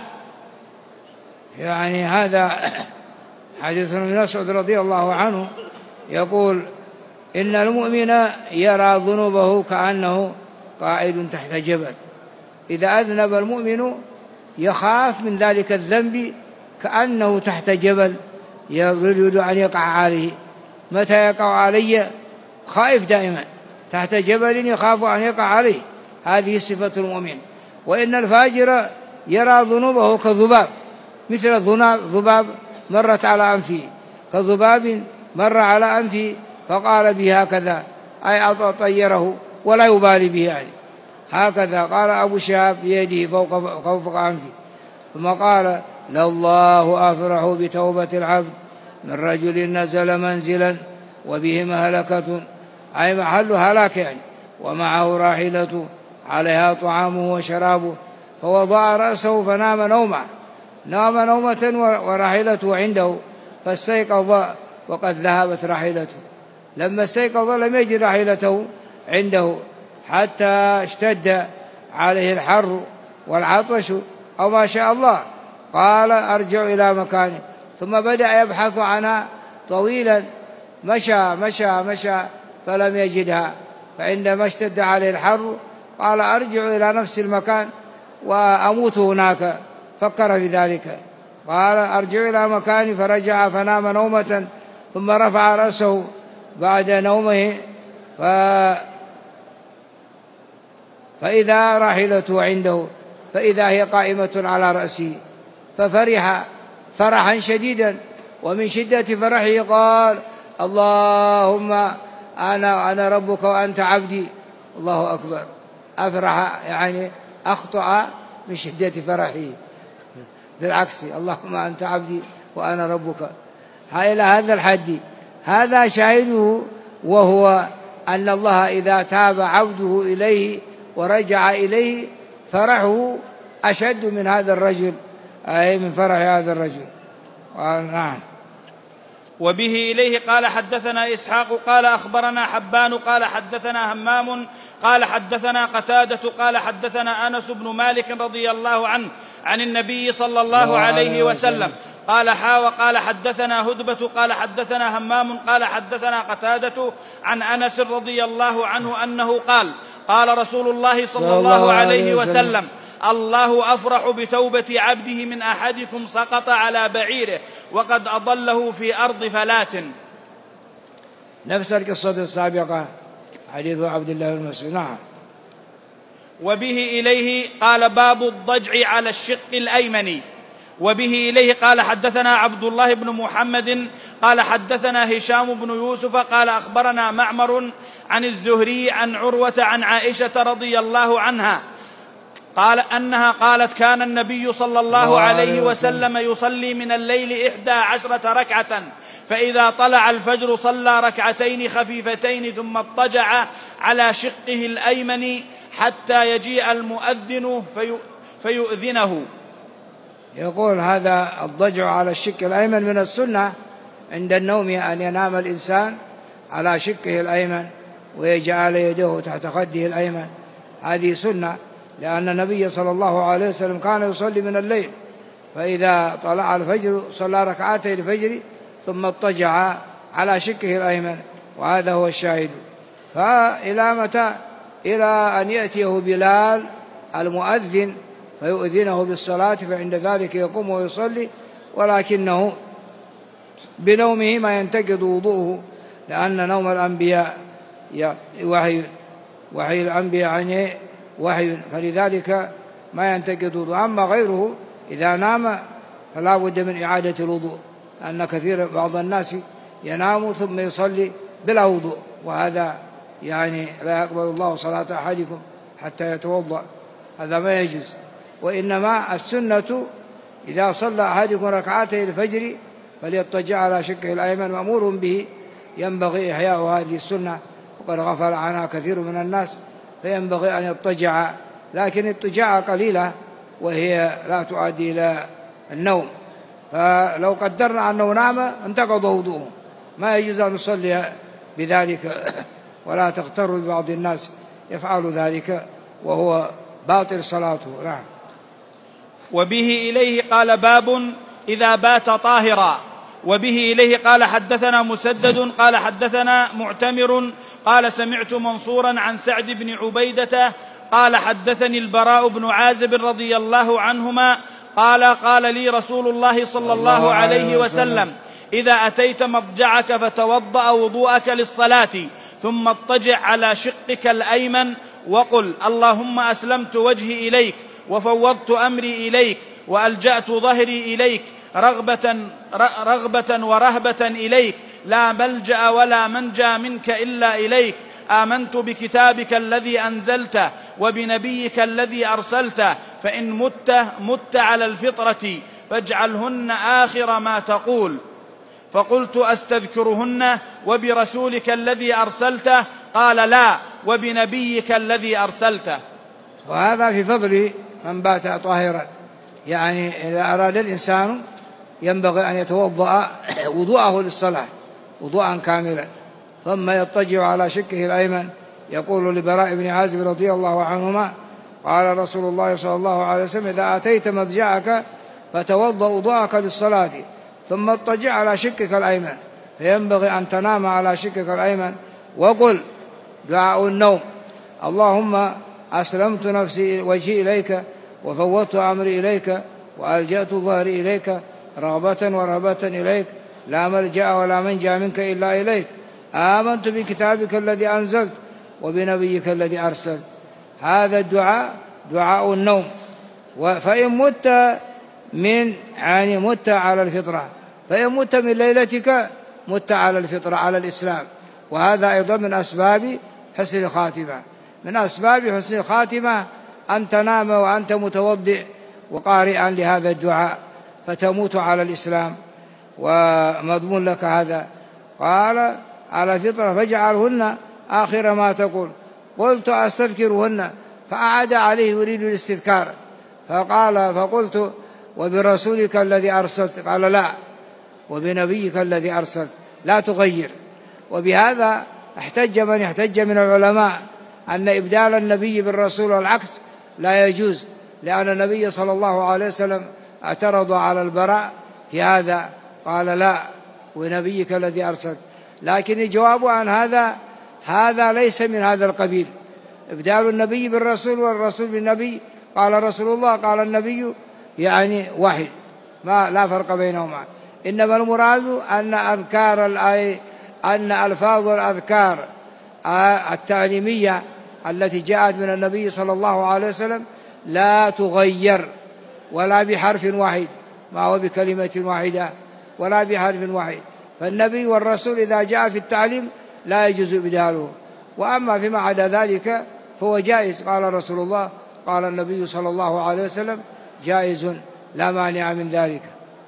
يعني هذا حديث ابن مسعود رضي الله عنه يقول إن المؤمن يرى ذنوبه كأنه قاعد تحت جبل. إذا أذنب المؤمن يخاف من ذلك الذنب كأنه تحت جبل يريد أن يقع عليه. متى يقع علي؟ خائف دائما تحت جبل يخاف أن يقع عليه. هذه صفة المؤمن. وإن الفاجر يرى ذنوبه كذباب، مثل ذباب مرت على أنفه، كذباب مر على أنفه فقال به هكذا، أي طيره ولا يبالي به يعني. هكذا قال أبو شهاب بيده فوق, فوق أنفه. ثم قال لله أفرح بتوبة العبد من رجل نزل منزلا وبه مهلكة، أي محل هلاك يعني، ومعه راحلته عليها طعامه وشرابه فوضع رأسه فنام نومه نام نومة وراحلته عنده فاستيقظ وقد ذهبت راحلته. لما استيقظ لم يجد راحلته عنده حتى اشتد عليه الحر والعطش أو ما شاء الله. قال أرجع إلى مكاني، ثم بدأ يبحث عنها طويلا، مشى مشى مشى فلم يجدها، فعندما اشتد عليه الحر قال أرجع إلى نفس المكان وأموت هناك، فكر في ذلك، قال أرجع إلى مكاني، فرجع فنام نومة، ثم رفع رأسه بعد نومه ف... فإذا راحلته عنده، فإذا هي قائمة على رأسه، ففرح فرحا شديدا، ومن شدة فرحه قال اللهم أنا أنا ربك وأنت عبدي. الله أكبر، أفرح يعني أخطأ من شدة فرحه، بالعكس اللهم أنت عبدي وأنا ربك، إلى هذا الحد. هذا شاهده، وهو أن الله إذا تاب عبده إليه ورجع إليه فرحه أشد من هذا الرجل، أي من فرح هذا الرجل. نعم. وبه إليه قال حدثنا إسحاق قال أخبرنا حبان قال حدثنا همام قال حدثنا قتادة قال حدثنا أنس بن مالك رضي الله عنه عن النبي صلى الله عليه وسلم قال حا وقال حدثنا هدبة قال حدثنا همام قال حدثنا قتادة عن أنس رضي الله عنه أنه قال قال رسول الله صلى الله عليه وسلم الله أفرح بتوبة عبده من أحدكم سقط على بعيره وقد أضله في أرض فلات. نفس القصة السابقة، حديث عبد الله بن مسعود. نعم. وبه إليه قال باب الضجع على الشق الأيمن. وبه إليه قال حدثنا عبد الله بن محمد قال حدثنا هشام بن يوسف قال أخبرنا معمر عن الزهري عن عروة عن عائشة رضي الله عنها قال أنها قالت كان النبي صلى الله عليه وسلم يصلي من الليل إحدى عشرة ركعة، فإذا طلع الفجر صلى ركعتين خفيفتين ثم اضطجع على شقه الأيمن حتى يجيء المؤذن في فيؤذنه. يقول هذا الضجع على الشق الأيمن من السنة عند النوم، أن ينام الإنسان على شقه الأيمن ويجعل يده تحت خده الأيمن، هذه سنة، لأن النبي صلى الله عليه وسلم كان يصلي من الليل، فإذا طلع الفجر صلى ركعتي الفجر ثم اضطجع على شقه الأيمن، وهذا هو الشاهد. فإلى متى؟ إلى أن يأتيه بلال المؤذن فيؤذنه بالصلاة، فعند ذلك يقوم ويصلي، ولكنه بنومه ما ينتقض وضوءه، لأن نوم الأنبياء وحي وحي الأنبياء عنه وحي، فلذلك ما ينتقض وضوء. أما غيره إذا نام فلا بد من إعادة الوضوء، لأن كثير بعض الناس ينام ثم يصلي بلا وضوء، وهذا يعني لا يقبل الله صلاة أحدكم حتى يتوضأ، هذا ما يجوز. وإنما السنة إذا صلى أحدكم ركعتي الفجر فليضطجع على شقه الأيمن، مأمور به، ينبغي إحياء هذه السنة، وقد غفل عنها كثير من الناس، فينبغي أن يضطجع، لكن اضطجاع قليلة وهي لا تؤدي إلى النوم. فلو قدرنا أنه نام انتقض وضوءه، ما يجوز أن نصلي بذلك، ولا تغتر ببعض الناس يفعل ذلك وهو باطل صلاته. نعم. وبه إليه قال باب إذا بات طاهرا. وبه إليه قال حدثنا مسدد قال حدثنا معتمر قال سمعت منصورا عن سعد بن عبيدة قال حدثني البراء بن عازب رضي الله عنهما قال قال لي رسول الله صلى الله عليه وسلم إذا أتيت مضجعك فتوضأ وضوءك للصلاة ثم اضطجع على شقك الأيمن وقل اللهم أسلمت وجهي إليك وفوضت أمري إليك وألجأت ظهري إليك رغبة, رغبة ورهبة إليك، لا ملجأ ولا منجى منك إلا إليك، آمنت بكتابك الذي أنزلته وبنبيك الذي أرسلته، فإن مت مت على الفطرة فاجعلهن آخر ما تقول. فقلت أستذكرهن وبرسولك الذي أرسلته؟ قال لا، وبنبيك الذي أرسلته. وهذا في فضل من بات طاهرا، يعني إذا أراد الإنسان ينبغي أن يتوضأ وضوءه للصلاة وضوءا كاملا، ثم يضطجع على شقه الأيمن. يقول لبراء بن عازب رضي الله عنهما قال رسول الله صلى الله عليه وسلم إذا أتيت مضجعك فتوضأ وضوءك للصلاة ثم اضطجع على شقك الأيمن، فينبغي أن تنام على شقك الأيمن، وقل دعاء النوم: اللهم أسلمت نفسي وجهي إليك وفوضت أمري إليك وألجأت ظهري إليك رغبة ورهبة إليك، لا ملجأ ولا منجا منك إلا إليك، آمنت بكتابك الذي أنزلت وبنبيك الذي أرسلت. هذا الدعاء دعاء النوم. فإن مت من يعني مت على الفطرة، فإن مت من ليلتك مت على الفطرة على الإسلام. وهذا أيضا من أسباب حسن الخاتمة، من أسباب حسن الخاتمة أن تنام وأنت متوضئ وقارئا لهذا الدعاء فتموت على الإسلام ومضمون لك هذا. قال على فطرة فاجعلهن آخر ما تقول. قلت أستذكرهن، فأعاد عليه يريد الاستذكار، فقال فقلت وبرسولك الذي أرسلت، قال لا، وبنبيك الذي أرسلت، لا تغير. وبهذا احتج من احتج من العلماء أن إبدال النبي بالرسول والعكس لا يجوز، لأن النبي صلى الله عليه وسلم اعترض على البراء في هذا، قال لا، ونبيك الذي أرسلت. لكن الجواب عن هذا هذا ليس من هذا القبيل. إبدال النبي بالرسول والرسول بالنبي، قال رسول الله قال النبي، يعني واحد، ما لا فرق بينهما. إنما المراد أن أذكار الآية أن ألفاظ الأذكار التعليمية التي جاءت من النبي صلى الله عليه وسلم لا تغير ولا بحرف واحد، ما هو بكلمة واحدة ولا بحرف واحد. فالنبي والرسول إذا جاء في التعليم لا يجوز إبداله، وأما فيما عدا ذلك فهو جائز. قال رسول الله قال النبي صلى الله عليه وسلم جائز لا مانع من ذلك.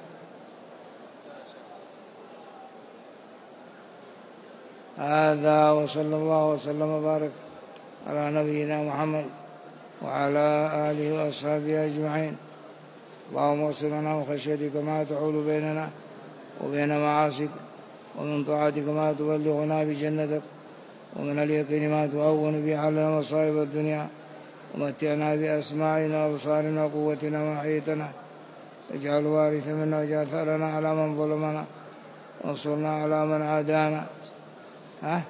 هذا وصلى الله وسلم وبارك على نبينا محمد وعلى آله وأصحابه أجمعين. اللهم اغفر لنا من خشيتك ما تحول بيننا وبين معاصيك، ومن طاعتك ما تبلغنا بجنتك، ومن اليقين ما تهون به علينا مصائب الدنيا، ومتعنا بأسماعنا وأبصارنا وقوتنا ما أحييتنا، واجعل الوارث منا واجعل ثأرنا على من ظلمنا وانصرنا على من عادانا. ها؟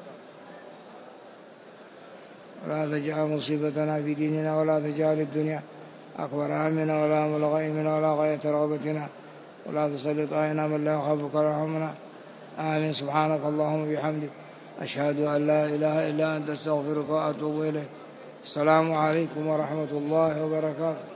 ولا تجعل مصيبتنا في ديننا، ولا تجعل الدنيا أكبر همنا ولا مبلغ علمنا ولا غاية رغبتنا، ولا تسلط علينا من لا يخافك ويرحمنا. آمين. سبحانك اللهم وبحمدك، أشهد أن لا إله إلا أنت، أستغفرك وأتوب إليك. السلام عليكم ورحمة الله وبركاته.